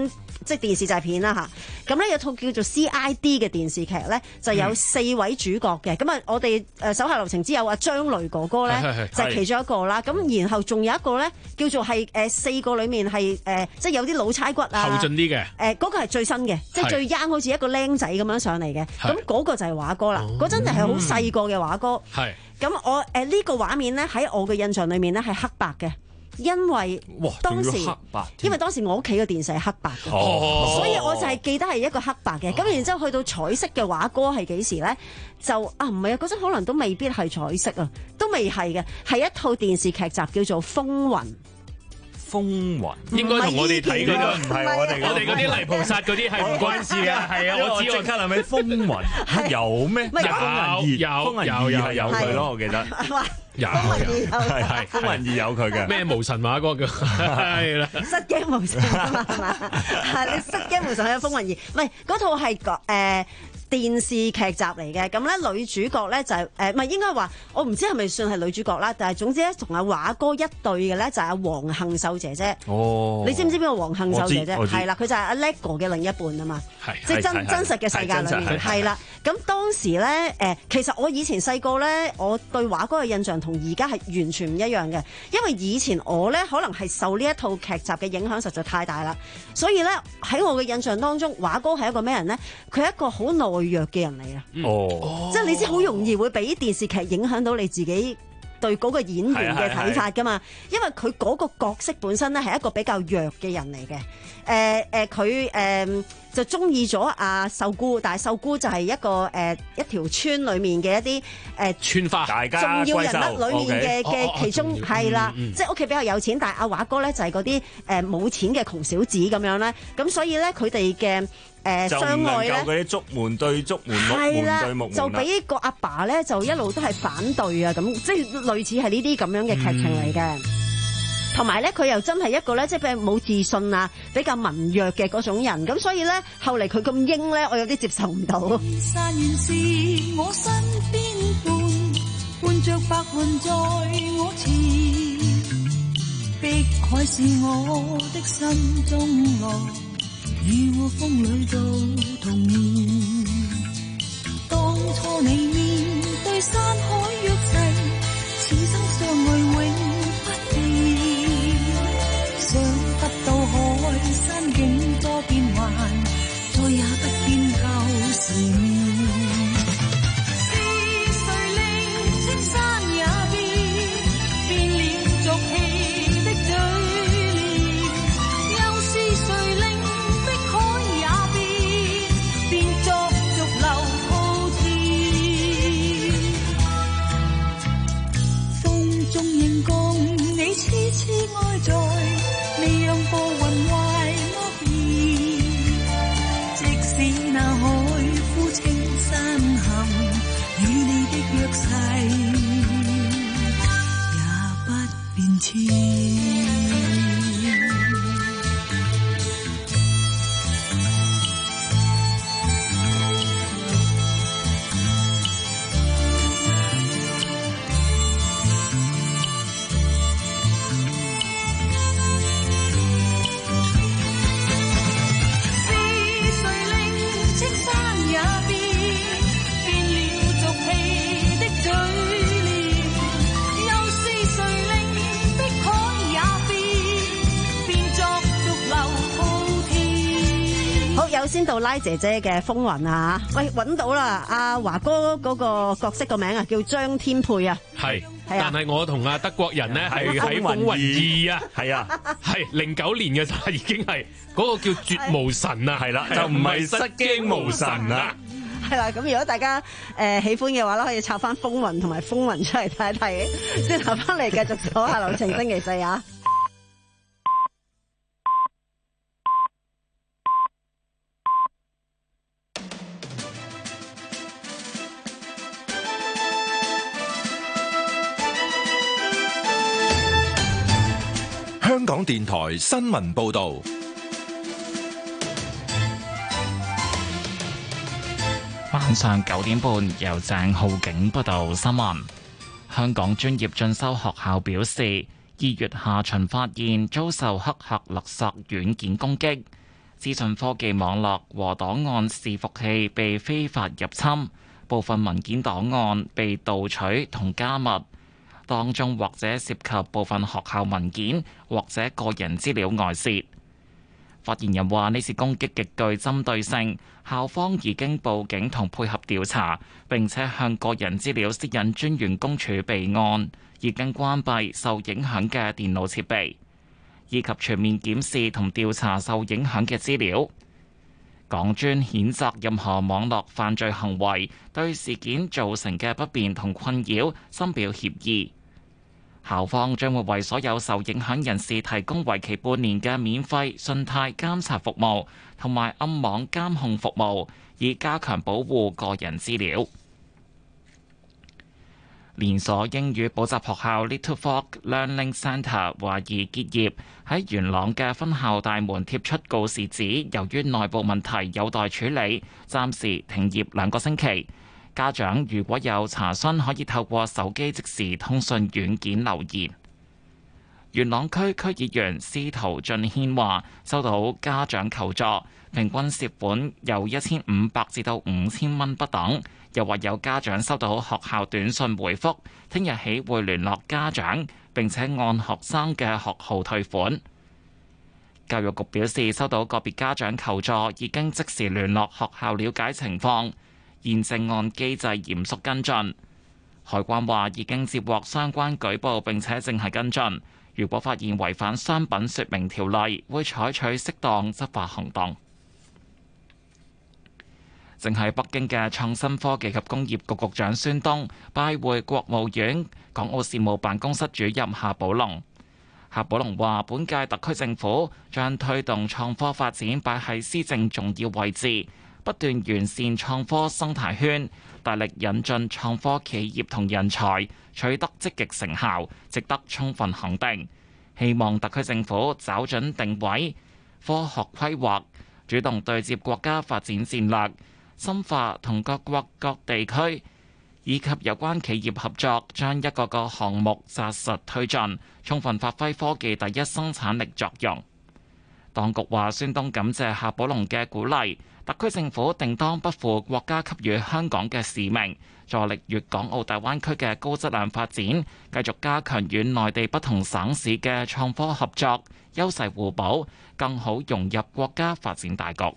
即係電視就係片啦嚇。咁咧有套叫做 C I D 嘅電視劇咧，就有四位主角嘅。咁啊、嗯，我哋誒手下留情之友阿張雷哥哥咧，就係其中一個啦。咁然後仲有一個咧，叫做係誒四個裡面係誒，即係有啲老差骨啊， 後進啲嘅。 誒嗰個係最新嘅，即係最 young 好似一個僆仔咁樣上嚟嘅。咁嗰個就係華哥啦。嗰陣就係好細個嘅華哥。係。咁我誒、呃這個、呢個畫面咧喺我嘅印象裏面咧係黑白嘅，因為當時因為當時我屋企嘅電視係黑白嘅，哦、所以我就係記得係一個黑白嘅。咁、哦、然之後去到彩色嘅華哥係幾時咧？就啊唔係啊，嗰陣可能都未必係彩色啊，都未係嘅，係一套電視劇集叫做《風雲》。 風雲應該同我哋睇嗰個唔係我哋，我哋嗰啲泥菩薩嗰啲係唔關事嘅。係啊，我只即刻諗起風雲有咩？有有風雲二係有佢咯，我記得有係係風雲二有佢嘅咩無神話嗰個係啦， 失驚無神啊嘛係嘛？係你失驚無神係風雲二，唔係嗰套係誒。電視劇集嚟嘅，咁咧女主角咧就係誒，唔係應該話我唔知係咪算係女主角啦，但係總之咧同阿華哥一對嘅咧就係阿黃杏秀姐姐。哦，你知唔知邊個黃杏秀姐姐？係啦，佢就係阿 Lego 嘅另一半啊嘛，即係真真實嘅世界裏面係啦。咁當時咧誒，其實我以前細個咧，我對華哥嘅印象同而家係完全唔一樣嘅，因為以前我咧可能係受呢一套劇集嘅影響實在太大啦，所以咧喺我嘅印象當中，華哥係一個咩人咧？佢係一個好內弱嘅人嚟啊！哦，即係你知好容易會俾電視劇影響到你自己對嗰個演員嘅睇法噶嘛？因為佢嗰個角色本身咧係一個比較弱嘅人嚟嘅。誒、呃、誒，佢、呃、誒、呃、就中意咗阿秀姑，但係秀姑就係一個誒、呃、一條村裏面嘅一啲誒村花，大家重要人物裏面嘅嘅、okay. 其中係啦，即係屋企比較有錢，但係阿華哥咧就係嗰啲誒冇錢嘅窮小子咁樣咧。咁所以咧佢哋嘅誒相愛咧，就唔能夠嗰啲竹門對竹門，木門對木門，就俾個阿爸咧就一路都係反對啊！咁即係類似係呢啲咁樣嘅劇情嚟嘅。同埋咧，佢又真係一個咧，即係比較冇自信啊，比較文弱嘅嗰種人。咁所以咧，後嚟佢咁英咧，我有啲接受唔到。 山原是我身邊伴，伴着白雲在我前，碧海是我的心中樂，與我風裏做童年。當初你面對山海約誓，此生相愛永不變。想不到海山景多變幻，再也不見舊時面。是誰令青山也變，變了俗氣的嘴臉？又是誰令碧海也變，變作逐流滔天？風中仍共你痴痴愛在，未讓浮雲壞我意。即使那海枯青山含，與你的約誓也不變遷。 先到拉姐姐嘅風雲啊！喂，揾到啦！阿華哥嗰個角色個名啊，叫張天佩啊。係， 但係我同阿德國人咧係喺風雲二啊，係啊，係零九年嘅就已經係嗰個叫絕無神啊，係啦，就唔係失驚無神啊。 係啦，咁如果大家誒喜歡嘅話咧，可以插翻風雲同埋風雲出嚟睇一睇。轉頭翻嚟繼續手下留情，星期四啊！ 香港電台新聞報道， 晚上九點半由鄭浩景報道新聞。香港專業進修學校表示，二月下旬發現遭受黑客勒索軟件攻擊， 資訊科技網絡和檔案伺服器被非法入侵，部分文件檔案被盜取同加密，當中或者涉及部分學校文件或者個人資料外泄。發言人話：呢次攻擊極具針對性，校方已經報警同配合調查，並且向個人資料私隱專員公署備案，已經關閉受影響嘅電腦設備，以及全面檢視同調查受影響嘅資料。港專譴責任何網絡犯罪行為，對事件造成嘅不便同困擾深表歉意。校方將會為所有受影響人士提供為期半年嘅免費信貸監察服務同埋暗網監控服務，以加強保護個人資料。連鎖英語補習學校 Little Fork Learning Centre 懷疑結業，喺元朗嘅分校大門貼出告示指，由於內部問題有待處理，暫時停業兩個星期。家長如果有查詢，可以透過手機即時通訊軟件留言。元朗區區議員司徒俊軒話：收到家長求助，平均涉款由一千五百至到五千蚊不等。又話有家長收到學校短信回覆，聽日起會聯絡家長，並且按學生嘅學號退款。教育局表示，收到個別家長求助，已經即時聯絡學校了解情況。現正按機制嚴肅跟進。海關話已經接獲相關舉報，並且正係跟進。如果發現違反商品說明條例，會採取適當執法行動。正喺北京嘅創新科技及工業局局長孫東拜會國務院港澳事務辦公室主任夏寶龍。夏寶龍話：本屆特區政府將推動創科發展擺喺施政重要位置，不斷完善創科生態圈，大力引進創科企業同人才，取得積極成效，值得充分肯定。希望特區政府找準定位、科學規劃，主動對接國家發展戰略，深化同各國各地區以及有關企業合作，將一個個項目紮實推進，充分發揮科技第一生產力作用。當局話，孫東感謝夏寶龍嘅鼓勵，特區政府定當不負國家給予香港嘅使命，助力粵港澳大灣區嘅高質量發展，繼續加強與內地不同省市嘅創科合作，優勢互補，更好融入國家發展大局。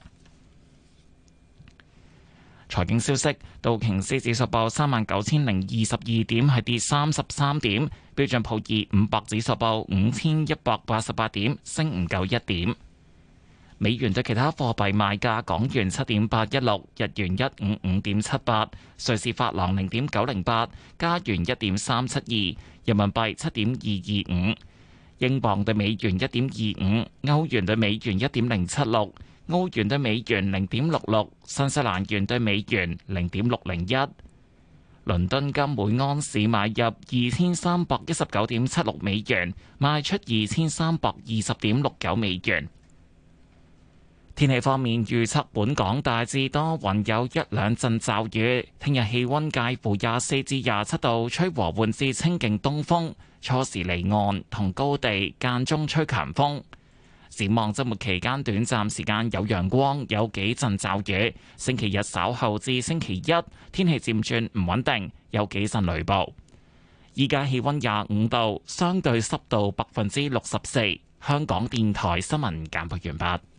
財經消息，道瓊斯指數報三萬九千零二十二點，係跌三十三點；標準普爾五百指數報五千一百八十八點，升唔夠一點。美元對其他貨幣賣價：港元七點八一六，日元一五五點七八，瑞士法郎零點九零八，加元一點三七二，人民幣七點二二五，英鎊對美元一點二五，歐元對美元一點零七六，澳元對美元零點六六，新西蘭元對美元零點六零一。倫敦金每安士買入二千三百一十九點七六美元，賣出二千三百二十點六九美元。天氣方面，預測本港大致多雲，有一兩陣驟雨。聽日氣溫介乎廿四至廿七度，吹和緩至清勁東風，初時離岸同高地間中吹強風。展望周末期間，短暫時間有陽光，有幾陣驟雨。星期日稍後至星期一，天氣漸轉唔穩定，有幾陣雷暴。依家氣溫廿五度，相對濕度百分之六十四。香港電台新聞簡報完畢。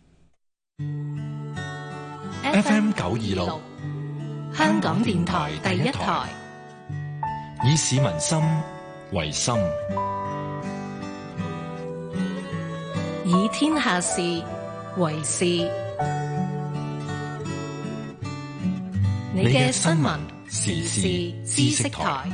F M 九二六， 香港電台第一台， 以市民心為心， 以天下事為事。你嘅新聞時事知識台。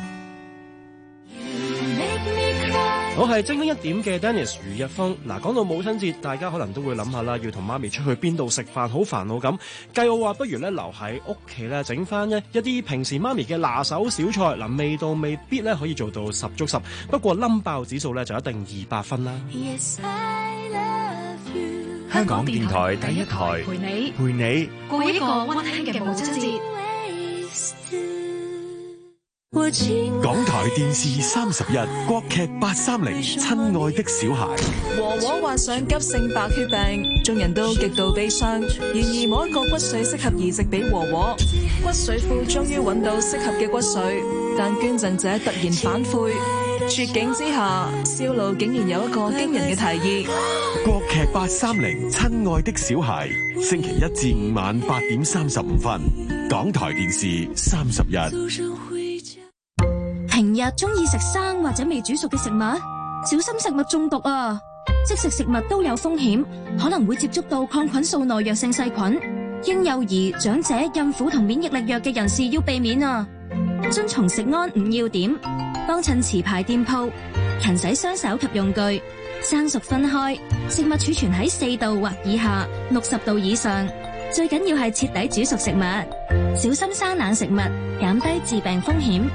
我係精靈一點嘅 Dennis 余日峰。嗱，講到母親節，大家可能都會諗下啦，要同媽咪出去邊度食飯，好煩惱咁。計我話不如咧留喺屋企咧，整翻一一啲平時媽咪嘅拿手小菜。嗱，味道未必咧可以做到十足十，不過冧爆指數咧就一定二百分啦。 Yes, I love you. 香港電台第一台陪你陪你過一個溫馨嘅母親節。 港台電視三十一國劇八三零，親愛的小孩。 和和患上急性白血病，眾人都極度悲傷。然而冇一個骨髓適合移植俾和和，骨髓庫終於揾到適合嘅骨髓，但捐贈者突然反悔。絕境之下，銷路竟然有一個驚人嘅提議。 國劇八三零，親愛的小孩，星期一至五晚八點三十五分，港台電視三十一。 平日中意食生或者未煮熟嘅食物，小心食物中毒啊！即食食物都有風險，可能會接觸到抗菌素耐藥性細菌。嬰幼兒、長者、孕婦同免疫力弱嘅人士要避免啊！遵從食安五要點，幫襯持牌店鋪，勤洗雙手及用具，生熟分開，食物儲存喺四度或以下，六十度以上。最緊要係徹底煮熟食物，小心生冷食物，減低致病風險。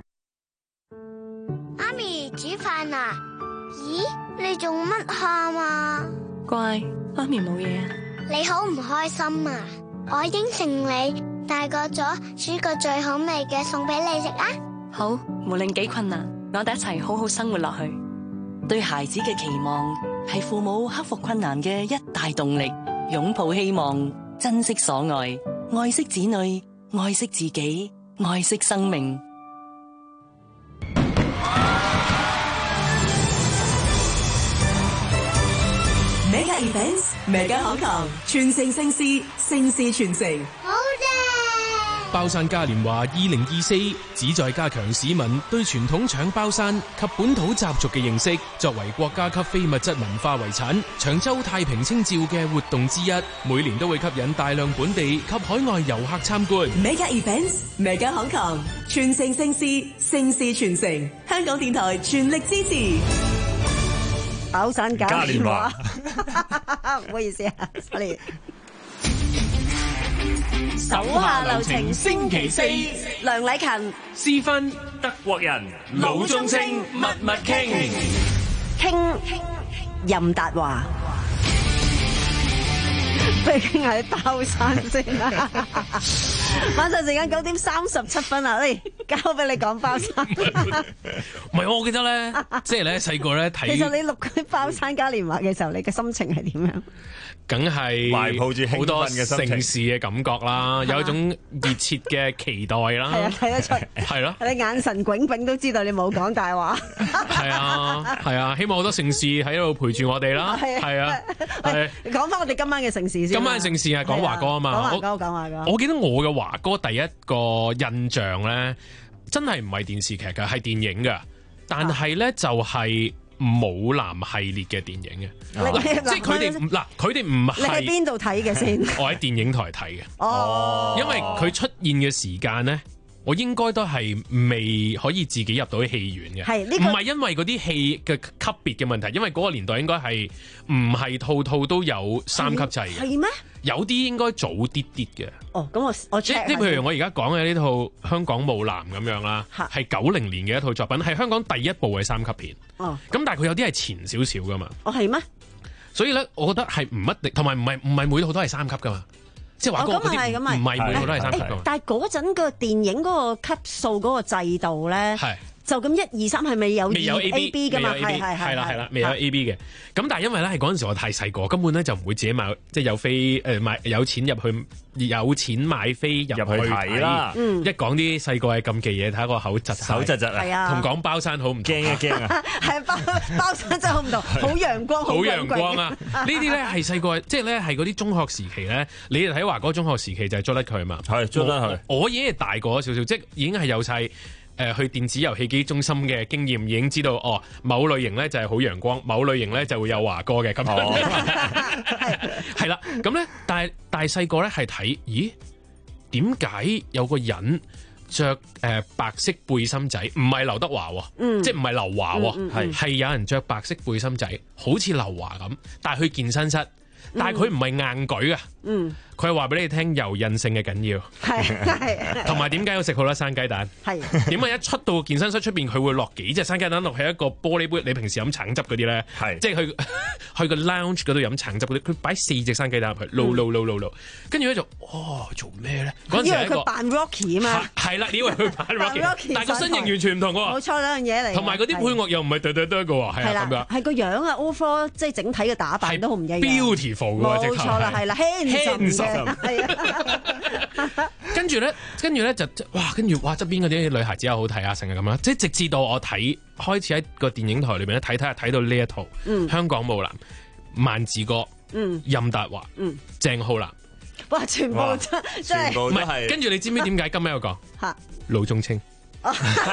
媽咪煮飯啊？咦，你做乜喊啊？ 乖，媽咪冇嘢啊。 你好唔開心啊？我應承你，大個咗煮個最好味嘅餸俾你食啊！ 好，無論幾困難，我哋一齊好好生活落去。對孩子嘅期望係父母克服困難嘅一大動力，擁抱希望，珍惜所愛，愛惜子女，愛惜自己，愛惜生命。 Mega Events，Mega 香港，傳承盛事，盛事傳承。 好正！ 包山嘉年華二零二四旨在加強市民對傳統搶包山及本土習俗嘅認識，作為國家級非物質文化遺產，長洲太平清醮嘅活動之一，每年都會吸引大量本地及海外遊客參觀。 Mega Events，Mega 香港，傳承盛事，盛事傳承。香港電台全力支持。 包山嘉年華，唔好意思啊 ，sorry。 手下留情，星期四，梁禮勤、 私分德國人， 老中青，密密傾， 傾任達華。不如傾下啲包山先啦。晚上時間九點三十七分啊，嚟交俾你講包山。 唔係，我記得咧，即係咧細個咧睇。 其實你錄嗰啲包山嘉年華嘅時候，你嘅心情係點樣？ 梗係懷抱住好多盛事嘅感覺啦，有一種熱切嘅期待啦。 係啊，睇得出。係咯。你眼神炯炯都知道你冇講大話。 係啊，係啊，希望好多盛事喺度陪住我哋啦。係啊。 係。講翻我哋今晚嘅盛事先。 今晚嘅盛事係講華哥啊嘛。 講華哥，講華哥。 我記得我嘅華哥第一個印象咧，真係唔係電視劇㗎，係電影㗎。但係咧就係武男系列嘅電影嘅，即係佢哋嗱，佢哋唔係。你喺邊度睇嘅先？ 我喺電影台睇嘅。 哦， 因為佢出現嘅時間咧，我應該都係未可以自己入到戲院嘅。係呢個唔係因為嗰啲戲嘅級別嘅問題，因為嗰個年代應該係唔係套套都有三級制嘅。 係咩？ 有啲應該早啲啲嘅。 哦，咁我我 check 即係譬如我而家講嘅呢套《香港舞男》咁樣啦，係九零年嘅一套作品，係香港第一部嘅三級片。哦，咁但係佢有啲係前少少噶嘛。 哦，係咩？ 所以咧，我覺得係唔一定，同埋唔係唔係每套都係三級噶嘛。即係話嗰啲唔係每套都係三級噶嘛。 但係嗰陣個電影嗰個級數嗰個制度咧，係。就咁一二三係未有 A B 噶嘛？係係係啦係啦，未有 A B 嘅。咁但係因為咧係嗰陣時我太細個，根本咧就唔會自己買，即係有飛誒買有錢入去，有錢買飛入去睇啦。嗯，一講啲細個係禁忌嘢，睇個口窒手窒窒啊，同講包山好唔同，驚一驚啊！ 係包包山真係好唔同，好陽光， 好陽光啊！呢啲咧係細個，即係咧係嗰啲中學時期咧，你哋睇華哥中學時期就係捉得佢嘛？係捉得佢。我已經係大個咗少少，即係已經係有晒。誒去電子遊戲機中心嘅經驗已經知道，哦，某類型咧就係好陽光，某類型咧就會有華哥嘅咁樣，係啦、哦，咁咧，但係但係細個咧係睇，咦？點解有個人着誒、呃、白色背心仔，唔係劉德華喎，嗯、即係唔係劉華喎，係係、嗯嗯嗯、有人着白色背心仔，好似劉華咁，但係去健身室。 但係佢唔係硬舉啊。 嗯， 佢係話俾你聽柔韌性嘅緊要， 係係同埋點解要食好多生雞蛋？ 係點解一出到健身室出邊，佢會落幾隻生雞蛋落喺一個玻璃杯？你平時飲橙汁嗰啲咧，即係去去個 lounge 嗰度飲橙汁嗰啲，佢擺四隻生雞蛋入去，撈撈撈撈撈，跟住咧就哦做咩咧？嗰陣時係一個佢扮 Rocky 啊嘛， 係啦，你以為佢扮 Rocky， 但係個身形完全唔同嘅喎， 冇錯兩樣嘢嚟， 同埋嗰啲配樂又唔係對對對嘅喎，係啊咁樣， 係個樣啊 overall 即係整體嘅打扮都好唔一樣 ，beautiful 嘅喎， 冇錯啦，係啦 handsome 嘅，係啊， 跟住咧，跟住咧就哇，跟住哇側邊嗰啲女孩子又好睇啊，成日咁啦，即係直至到我睇開始喺個電影台裏邊咧睇睇下睇到呢一套《香港舞男》萬梓哥、任達華、鄭浩南， 哇，全部真真係唔係，跟住你知唔知點解今日有講嚇老中青？ 係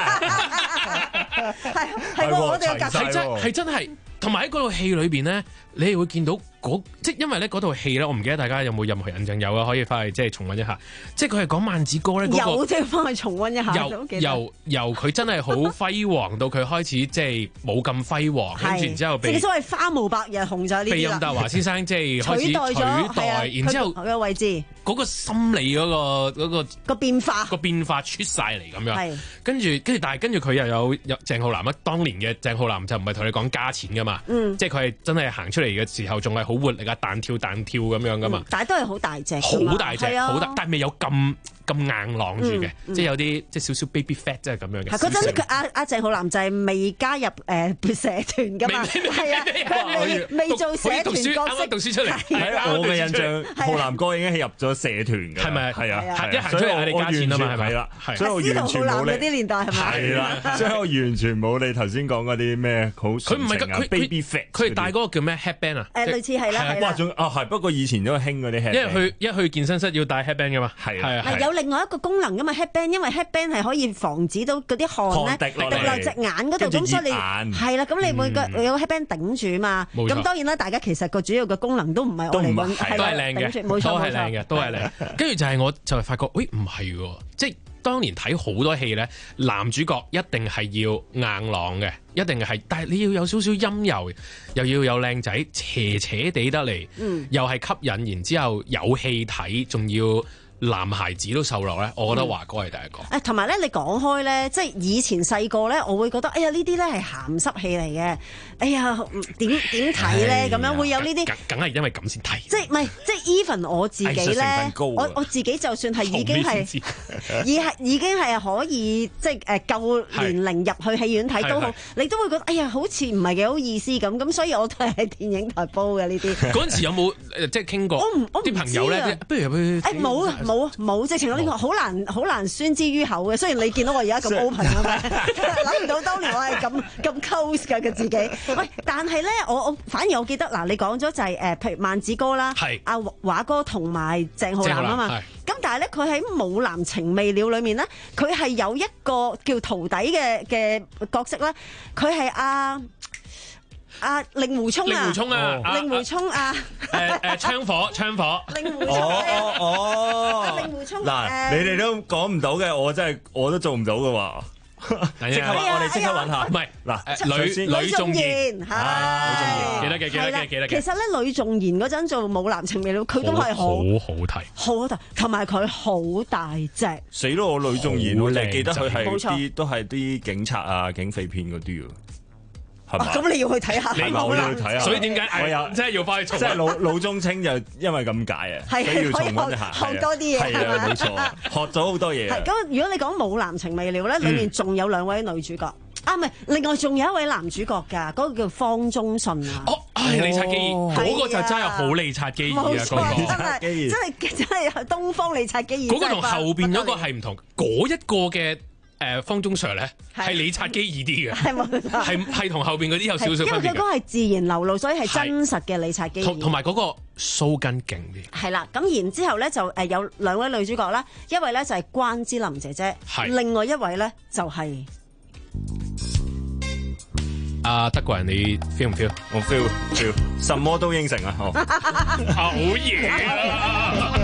係喎，我哋嘅係真係真係，同埋喺嗰套戲裏邊咧，你係會見到嗰即係因為咧嗰套戲咧，我唔記得大家有冇任何印象，有啊，可以翻去即係重溫一下。即係佢係講萬梓哥咧嗰個， 有即係翻去重溫一下。 由由由佢真係好輝煌到佢開始即係冇咁輝煌，跟住然之後被即係所謂花無百日紅咗呢啲啦。 被任達華先生即係開始取代咗， 取代，然之後嘅位置嗰個心理嗰個嗰個個變化個變化出晒嚟咁樣。 係跟住跟住，但係跟住佢又有有鄭浩南啊！當年嘅鄭浩南就唔係同你講加錢噶嘛， 嗯， 即係佢係真係行出嚟嘅時候仲係好活力啊，彈跳彈跳咁樣噶嘛， 但係都係好大隻， 好大隻，好大，但係未有咁咁硬朗住嘅，即係有啲即係少少 baby fat 即係咁樣嘅。 係嗰陣佢阿阿鄭浩南就係未加入誒社團噶嘛，係啊，佢未未做社團角色， 啱啱讀書出嚟。 喺我嘅印象，浩南哥已經係入咗社團嘅， 係咪？ 係啊， 一行出嚟你加錢啊嘛，係咪啦？ 所以我完全冇嗰啲年代係咪？ 係啦，所以我完全冇你頭先講嗰啲咩好佢唔係佢 baby fat， 佢戴嗰個叫咩 headband 啊？ 誒類似係啦，係啦。 哇，仲啊係，不過以前都興嗰啲 headband， 因為去一去健身室要戴 headband 噶嘛， 係係係有另外一個功能噶嘛 headband，因為 headband 係可以防止到嗰啲汗咧滴落隻眼嗰度，咁所以你係啦，咁你每個有 headband 頂住嘛，咁當然啦，大家其實個主要嘅功能都唔係我嚟揾，係都係靚嘅， 冇錯都係靚嘅，都係靚。跟住就係我就係發覺，喂唔係喎，即係當年睇好多戲咧，男主角一定係要硬朗嘅，一定係，但係你要有少少陰柔，又要有靚仔，斜斜地得嚟， 嗯、 又係吸引，然之後有戲睇，仲要。男孩子都受落咧，我覺得華哥係第一個。 誒，同埋咧，你講開咧，即係以前細個咧，我會覺得，哎呀，呢啲咧係鹹濕戲嚟嘅。哎呀，點點睇咧？咁樣會有呢啲， 梗係因為咁先睇。 即係唔係？即係 even 我自己咧，我我自己就算係已經係，已係已經係可以即係誒夠年齡入去戲院睇都好，你都會覺得，哎呀，好似唔係幾好意思咁。咁所以我都係喺電影台煲嘅呢啲。 嗰陣時有冇即係傾過？ 我唔我啲朋友咧，不如入去。 誒冇啊！冇冇，直情呢個好難好難宣之於口嘅。雖然你見到我而家咁 open 啊嘛，諗唔到當年我係咁咁 close 嘅佢自己。喂，但係咧，我我反而我記得嗱，你講咗就係誒，譬如萬梓哥啦，阿華哥同埋鄭浩南啊嘛。咁但係咧，佢喺《舞男情未了》裏面咧，佢係有一個叫徒弟嘅嘅角色啦。佢係阿。啊，令狐沖啊， 令狐沖啊， 令狐沖啊， 誒誒，槍火，槍火， 令狐沖， 哦哦， 令狐沖， 嗱，你哋都講唔到嘅，我真係我都做唔到嘅喎。即刻我哋即刻揾下， 唔係嗱，呂呂頌賢，係記得嘅，記得嘅，記得嘅。 其實咧，呂頌賢嗰陣做《舞男情未了》，佢都係好好睇， 好好睇，同埋佢好大隻。 死咯！我呂頌賢，我淨係記得佢係啲都係啲警察啊、警匪片嗰啲喎。 咁你要去睇下， 係咪我要去睇下？ 所以點解我有即係要翻去重？ 即係老老中青就因為咁解啊，所以要重溫一下， 學多啲嘢。 係啊，冇錯，學咗好多嘢。 係咁，如果你講《舞男情未了》咧，裏面仲有兩位女主角啊，唔係，另外仲有一位男主角㗎，嗰個叫方中信啊。 哦，係李察基爾，嗰個就真係好李察基爾啊！嗰個真係真係真係東方李察基爾。 嗰個同後邊嗰個係唔同，嗰一個嘅。誒方中 Sir 咧係李察基爾啲嘅， 係冇錯， 係係同後邊嗰啲有少少分別嘅。 因為佢嗰個係自然流露，所以係真實嘅李察基爾。 同同埋嗰個鬚根勁啲。係啦，咁然之後咧就誒有兩位女主角啦，一位咧就係關之琳姐姐，另外一位咧就係阿德國人，你 feel 唔 feel？ 我 feel feel， 什麼都應承啊！ 好嘢啊！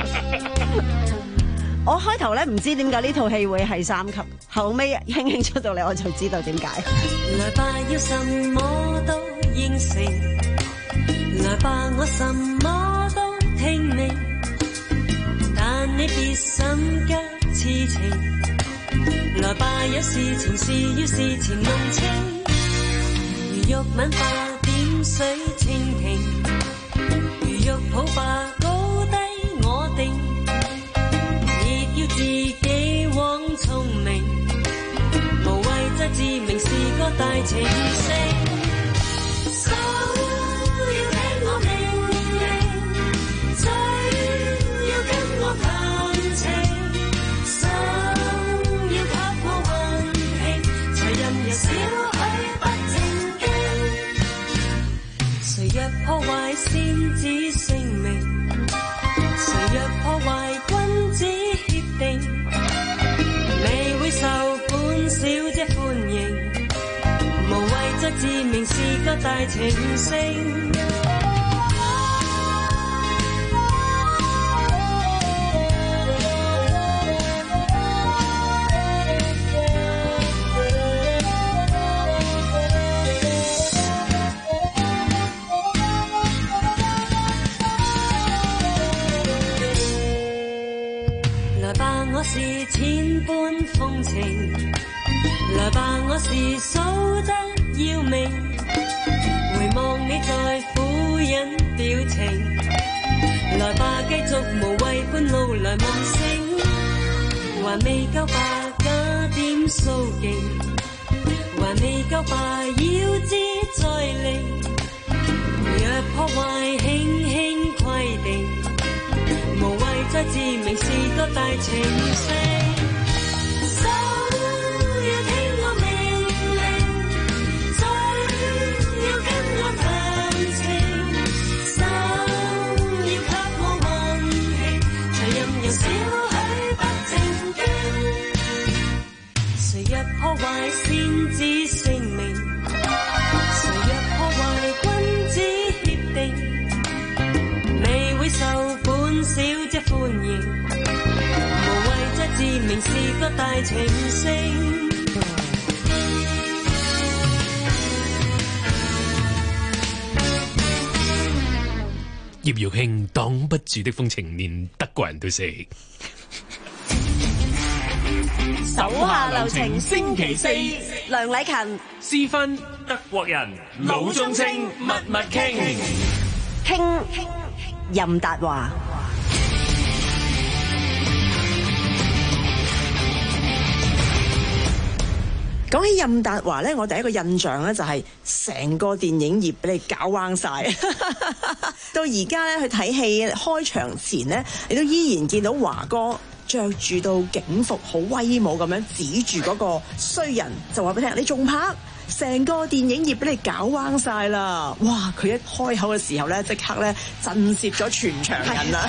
我開頭咧唔知點解呢套戲會係三級，後尾輕輕出到嚟我就知道點解。 來吧，要什麼都應承，來來吧，我什麼都聽命，但你別心急痴情。來吧，有事情是要事前弄清，如玉吻吧，點水蜻蜓，如玉抱吧，高低我定，亦要自己枉聰明，無謂再自命是個大情聖。手要聽我命令，嘴要跟我談情，心要給我運氣，才任由少許不正經。誰若破壞先知性命，誰若破壞君子協定，未會受本小姐歡迎，無謂再自命是個大情聖。來吧，我是千般風情，來吧，我是數得要命，回望你在苦忍表情，來吧，繼續無謂半路來夢醒，還未夠吧，加點騷勁，還未夠吧，要知再力，若破壞輕輕規定，無謂再自命是個大情聖。手要聽我命令，嘴要跟我談情，心要給我運氣，才任由少許不正經。誰若破壞先知性命，誰若破壞君子協定，未會受本小姐歡迎，無謂再自命是個大情聖。 葉玉卿擋不住的風情，連德國人都識。 手下留情，星期四，梁禮勤、 私分德國人老中青密密傾傾任達華。 講起任達華咧，我第一個印象咧就係成個電影業俾你搞彎晒。到而家咧去睇戲開場前咧，你都依然見到華哥着住到警服，好威武咁樣指住嗰個衰人，就話俾你聽：你仲拍？成個電影業俾你搞彎晒啦！哇！佢一開口嘅時候咧，即刻咧震懾咗全場人啦。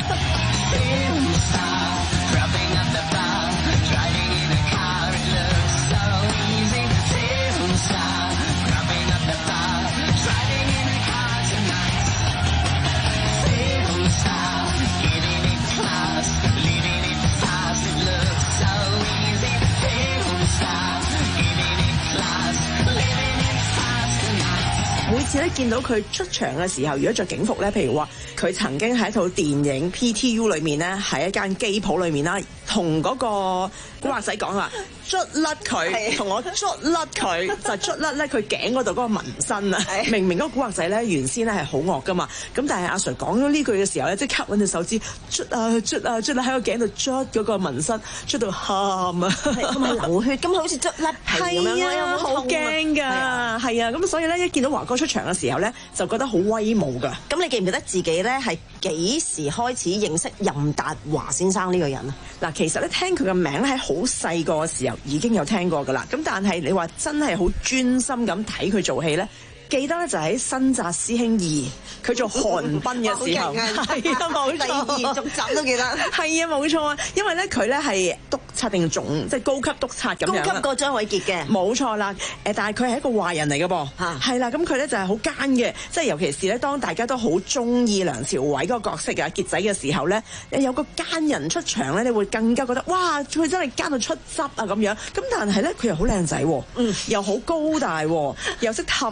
每次咧見到佢出場嘅時候，如果着警服咧，譬如話佢曾經喺一套電影 P T U 裏面咧，喺一間機鋪裏面啦，同嗰個古惑仔講話捽甩佢，同我捽甩佢，就捽甩咧佢頸嗰度嗰個紋身啊！明明嗰個古惑仔咧原先咧係好惡噶嘛，咁但係阿 Sir 講咗呢句嘅時候咧，即刻揾隻手指捽啊捽啊捽啊喺個頸度捽嗰個紋身，捽到喊啊！ 同埋流血，咁好似捽甩皮咁樣， 係啊，好驚㗎，係啊，咁所以咧一見到華哥出場嘅時候咧，就覺得好威武㗎。 咁你記唔記得自己咧係幾時開始認識任達華先生呢個人啊？ 嗱，其實咧聽佢嘅名咧喺好細個嘅時候已經有聽過㗎啦。咁但係你話真係好專心咁睇佢做戲咧，記得咧就喺《新紮師兄二》，佢做韓斌嘅時候，係啊冇錯，第二續集都記得，係啊冇錯啊，因為咧佢咧係督察定總，即係高級督察咁樣， 高級過張偉傑嘅， 冇錯啦。誒，但係佢係一個壞人嚟嘅噃，係啦，咁佢咧就係好奸嘅，即係尤其是咧當大家都好中意梁朝偉嗰個角色啊傑仔嘅時候咧，有個奸人出場咧，你會更加覺得哇，佢真係奸到出汁啊咁樣。咁但係咧佢又好靚仔，嗯，又好高大，又識氹人。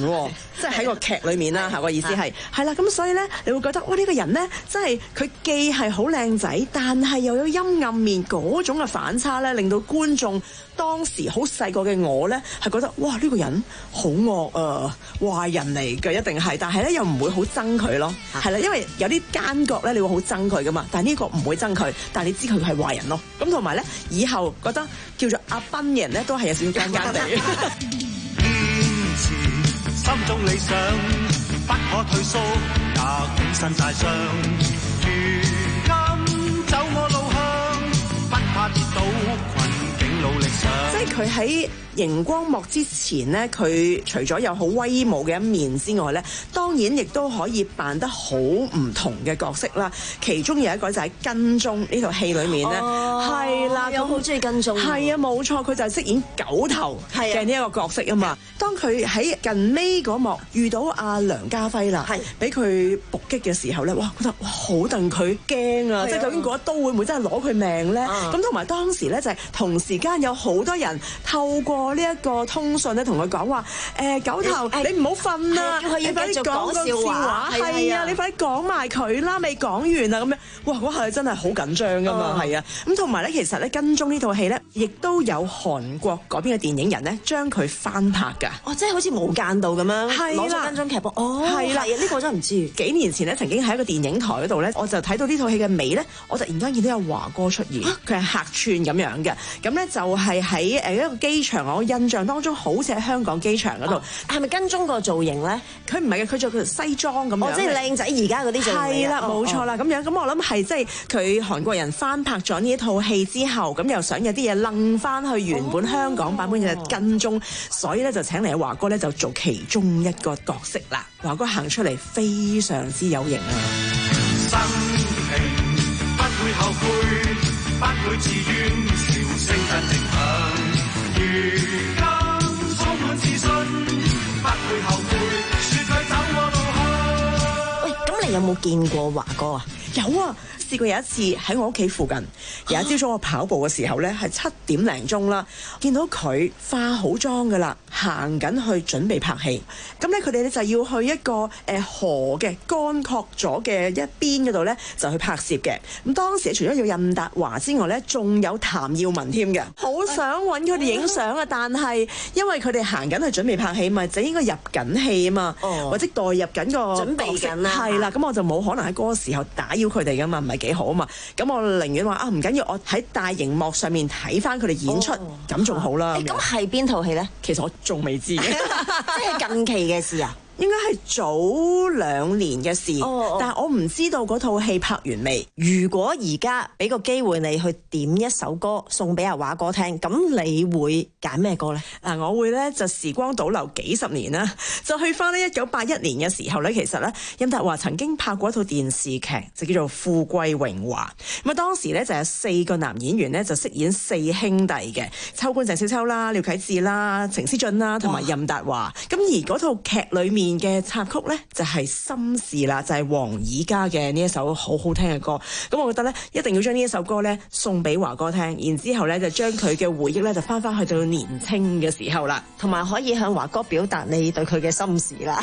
喎，即係喺個劇裏面啦，係個意思係係啦。咁所以咧，你會覺得哇呢個人咧，真係佢既係好靚仔，但係又有陰暗面嗰種嘅反差咧，令到觀眾當時好細個嘅我咧係覺得哇呢個人好惡啊，壞人嚟嘅一定係，但係咧又唔會好憎佢咯，係啦，因為有啲奸角咧你會好憎佢噶嘛，但係呢個唔會憎佢，但係你知佢係壞人咯。咁同埋咧，以後覺得叫做阿斌嘅人咧，都係有少少奸奸地。 堅持心中理想，不可退縮，也孤身帶傷。如今走我路向，不怕跌倒，困境努力上。 即係佢喺熒光幕之前呢，佢除咗有好威武嘅一面之外呢，當然亦都可以扮得好唔同嘅角色啦。其中有一個就係跟蹤呢套戲裏面呢，係啦、 哦，我好中意跟蹤。 係啊，冇錯，佢就係飾演狗頭嘅呢一個角色啊嘛。當佢喺近尾嗰幕遇到阿梁家輝啦，俾佢伏擊嘅時候呢，哇，覺得哇好戥佢驚啊！即係究竟嗰一刀會唔會真係攞佢命呢？咁同埋當時呢，就係同時間有好多人透過呢一個通訊咧，同佢講話誒狗頭，你唔好瞓啦， 叫佢要繼續講個笑話， 係啊，你快啲講埋佢啦，未講完啊咁樣。哇！嗰下真係好緊張噶嘛，係啊。咁同埋咧，其實咧跟蹤呢套戲咧，亦都有韓國嗰邊嘅電影人咧，將佢翻拍㗎。 哦，即係好似無間道咁樣， 係攞咗跟蹤劇本。哦， 係啦， 呢個真係唔知。 幾年前咧，曾經喺一個電影台嗰度咧，我就睇到呢套戲嘅尾咧，我突然間見到有華哥出現，佢係客串咁樣嘅。咁咧就係喺誒一個機場，我印象當中好似喺香港機場嗰度， 係咪跟蹤個造型咧？ 佢唔係嘅，佢着佢西裝咁樣。 哦，即係靚仔而家嗰啲造型。 係啦，冇錯啦，咁樣咁我諗係即係佢韓國人翻拍咗呢一套戲之後，咁又想有啲嘢掕翻去原本香港版本嘅跟蹤，所以咧就請嚟華哥咧就做其中一個角色啦。華哥行出嚟非常之有型啊！ 生平不會後悔，不會自怨，笑聲真正響。如今充滿自信，不會後悔，說佢走我路向。 喂，咁你有冇見過華哥啊？ 有啊。試過有一次喺我屋企附近，有一朝早我跑步嘅時候呢，係七點零鐘啦，見到佢化好妝㗎啦，行緊去準備拍戲。咁咧佢哋咧就要去一個誒、呃、河嘅乾涸咗嘅一邊嗰度呢，就去拍攝嘅。咁當時除咗有任達華之外呢，仲有譚耀文添嘅。好想揾佢哋影相啊，但係因為佢哋行緊去準備拍戲嘛，就應該入緊戲啊嘛，哦、或者代入緊個準備緊啦。 係啦，咁我就冇可能喺嗰個時候打擾佢哋㗎嘛，唔係幾好啊嘛，咁我寧願話啊唔緊要，我喺大熒幕上面睇翻佢哋演出，咁仲、哦、好啦。 咁係邊套戲咧？ 其實我仲未知嘅， 即係近期嘅事啊。 應該係早兩年嘅事，哦哦、但係我唔知道嗰套戲拍完未。 如果而家俾個機會你去點一首歌送俾阿華哥聽，咁你會揀咩歌呢？ 嗱，我會咧就時光倒流幾十年啦，就去翻呢一九八一年嘅時候咧，其實咧任達華曾經拍過一套電視劇，就叫做《富貴榮華》。咁啊，當時咧就有四個男演員咧就飾演四兄弟嘅，秋官、鄭少秋啦、廖啟智啦、程思俊啦，同埋任達華。咁而嗰套劇裏面嘅插曲呢，就係、是、心事啦，就係黃綺嘉嘅呢一首好好聽嘅歌。咁我覺得呢，一定要將呢一首歌呢送俾華哥聽，然之後呢，就將佢嘅回憶呢，就翻翻去到年青嘅時候啦， 同埋可以向華哥表達你對佢嘅心事啦。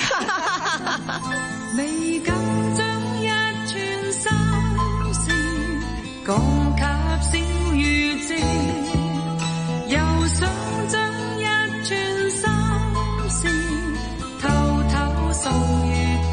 未敢將一串心事講給小雨知，又想將一串心事偷偷送予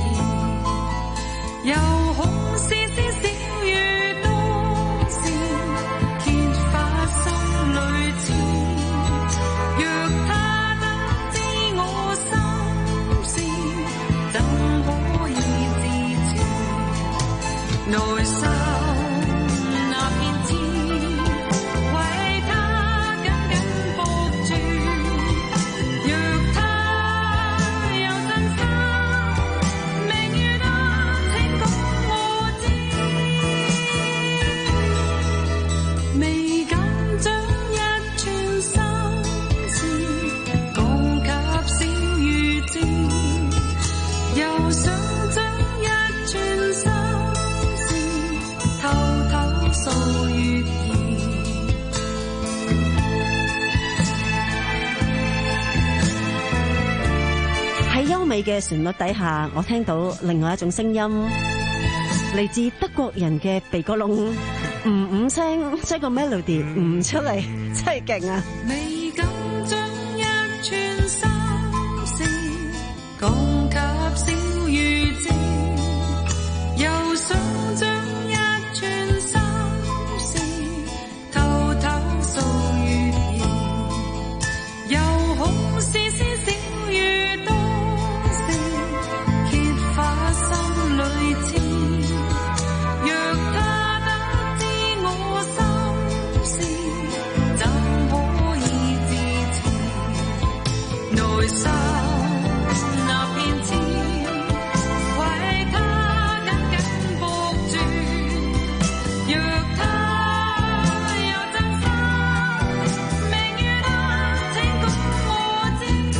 天，又恐絲絲小雨當時揭發心裏刺，若他得知我心事，怎可以自持內心那片刺，唯喺優美嘅旋律底下，我聽到另外一種聲音，嚟自德國人嘅鼻哥窿，唔唔聲將個 melody 唔出嚟，真係勁啊！ 未敢將一串心事講給小雨知，又想將一串心事偷偷訴月兒，又好絲絲小雨多事揭發心裏知，若他得知我心事，怎可以自持內心那片痴，為他緊緊抱住，若他有真心，明月啊請講我知，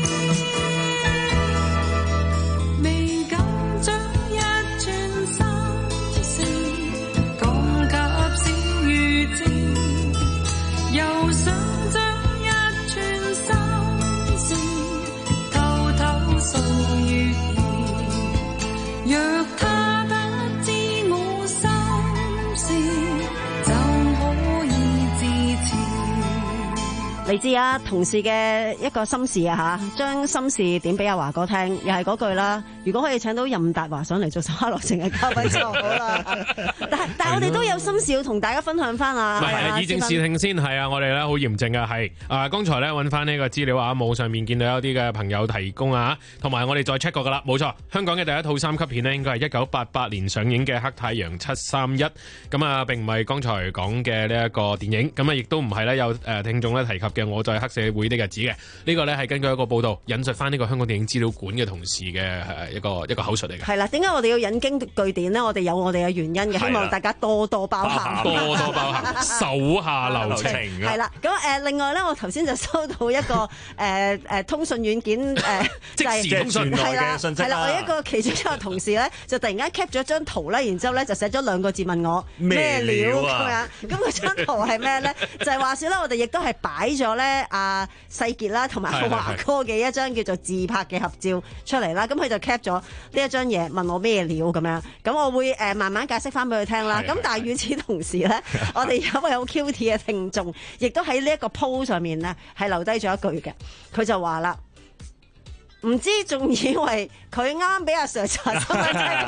未敢將一串心事講給小雨知，又想將一串心事偷偷訴月兒，若他得知我心事，怎可以自持？ 嚟自啊同事嘅一個心事啊吓，將心事點俾阿華哥聽，又係嗰句啦。如果可以請到任達華上嚟做手下留情嘅嘉賓就好啦。但係但係我哋都有心事要同大家分享翻啊。 唔係，以正視聽先係啊！我哋咧好嚴正啊，係啊，剛才咧揾翻呢個資料啊，網上面見到有啲嘅朋友提供啊，同埋我哋再 check 過噶啦，冇錯，香港嘅第一套三級片呢，應該係一九八八年上映嘅《黑太陽七三一》，咁啊並唔係剛才講嘅呢一個電影，咁啊亦都唔係咧有誒聽眾咧提及嘅《我在黑社會的日子》嘅，呢個咧係根據一個報導引述翻呢個香港電影資料館嘅同事嘅誒一個一個口述嚟嘅。 係啦，點解我哋要引經據典呢？我哋有我哋嘅原因嘅，希望大家多多包涵， 多多包涵，手下留情。 係啦，咁誒另外咧，我頭先就收到一個誒誒通訊軟件誒， 即時通訊來嘅信息啦。 係啦，我一個其中一個同事咧，就突然間 cap 咗張圖咧，然之後咧就寫咗兩個字問我咩料咁樣。咁嗰張圖係咩咧？就係話説咧，我哋亦都係擺咗咧阿世傑啦同埋阿華哥嘅一張叫做自拍嘅合照出嚟啦。咁佢就 cap 咗呢一張嘢問我咩料咁樣。咁我會誒慢慢解釋翻俾佢聽啦。咁但係與此同時咧，我哋有位好 cute 嘅聽眾，亦都喺呢一個 post 上面咧係留低咗一句嘅，佢就話啦。唔知仲以為佢啱俾阿 Sir 查身份證。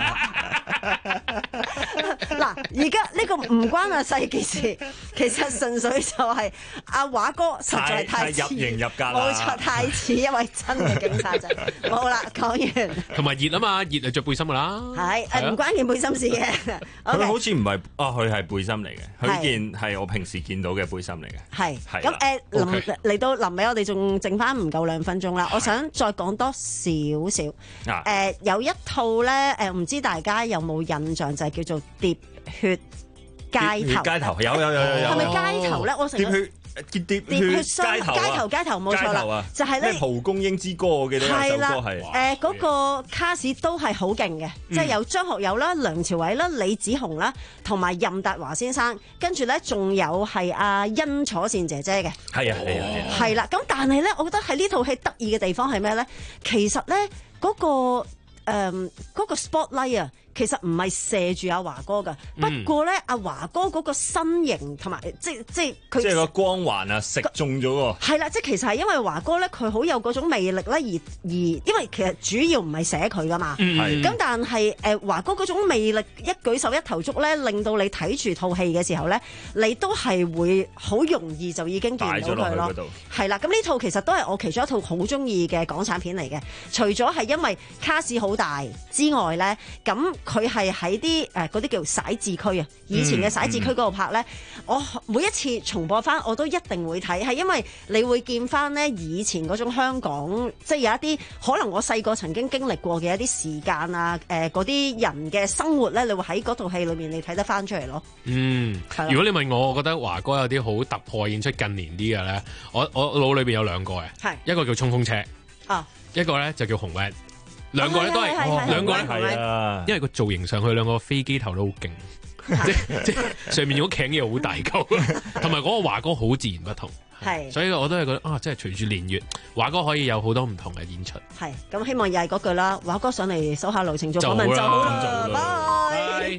嗱，而家呢個唔關阿細件事，其實純粹就係阿華哥實在太似， 入型入格啦， 冇錯，太似一位真嘅警察仔。冇啦，講完。 同埋熱啊嘛，熱係着背心噶啦。 係誒，唔關件背心事嘅。 佢好似唔係啊，佢係背心嚟嘅，佢件係我平時見到嘅背心嚟嘅。 係係。咁誒，臨嚟到臨尾，我哋仲剩翻唔夠兩分鐘啦。我想再講多少少。誒、呃、有一套咧，誒、呃、唔知大家有冇印象，就係、是、叫做《喋血街頭》。 街頭有有有有有。 係咪街頭咧？我成日。 喋血街頭街頭街頭冇錯啦，就係咧。 咩蒲公英之歌，我記得有首歌係。 誒嗰個卡士都係好勁嘅，即係有張學友啦、梁朝偉啦、李子雄啦，同埋任達華先生，跟住咧仲有係阿殷楚善姐姐嘅。 係啊係啊係啊。 係啦，咁但係咧，我覺得喺呢套戲得意嘅地方係咩咧？其實咧嗰個誒嗰個 spotlight 啊。其實唔係射住阿華哥噶，嗯、不過咧阿華哥嗰個身形同埋即即佢即係個光環啊，食中咗喎。 係啦，即係其實係因為華哥咧，佢好有嗰種魅力咧，而而因為其實主要唔係寫佢噶嘛，咁、嗯、但係誒華哥嗰種魅力一舉手一投足咧，令到你睇住套戲嘅時候咧，你都係會好容易就已經見到佢咯。係啦，咁呢套其實都係我其中一套好中意嘅港產片嚟嘅，除咗係因為卡士好大之外咧，咁。佢係喺啲誒嗰啲叫徙置區啊，以前嘅徙置區嗰度拍咧，嗯、我每一次重播翻我都一定會睇，係因為你會見翻咧以前嗰種香港，即係有一啲可能我細個曾經經歷過嘅一啲時間啊，誒嗰啲人嘅生活咧，你會喺嗰套戲裏面你睇得翻出嚟咯。嗯， 如果你問我，我覺得華哥有啲好突破演出近年啲嘅咧，我我腦裏邊有兩個嘅，係一個叫衝鋒車，啊，一個咧就叫紅 van。兩個咧都係，兩個咧係啊，因為個造型上去兩個飛機頭都好勁，即即上面如果頸嘢好大嚿，同埋嗰個華哥好自然不同， 係， 所以我都係覺得啊，即係隨住年月，華哥可以有好多唔同嘅演出。 係，咁希望又係嗰句啦，華哥上嚟手下留情做就好訪問就好啦， 啦， 就好啦拜。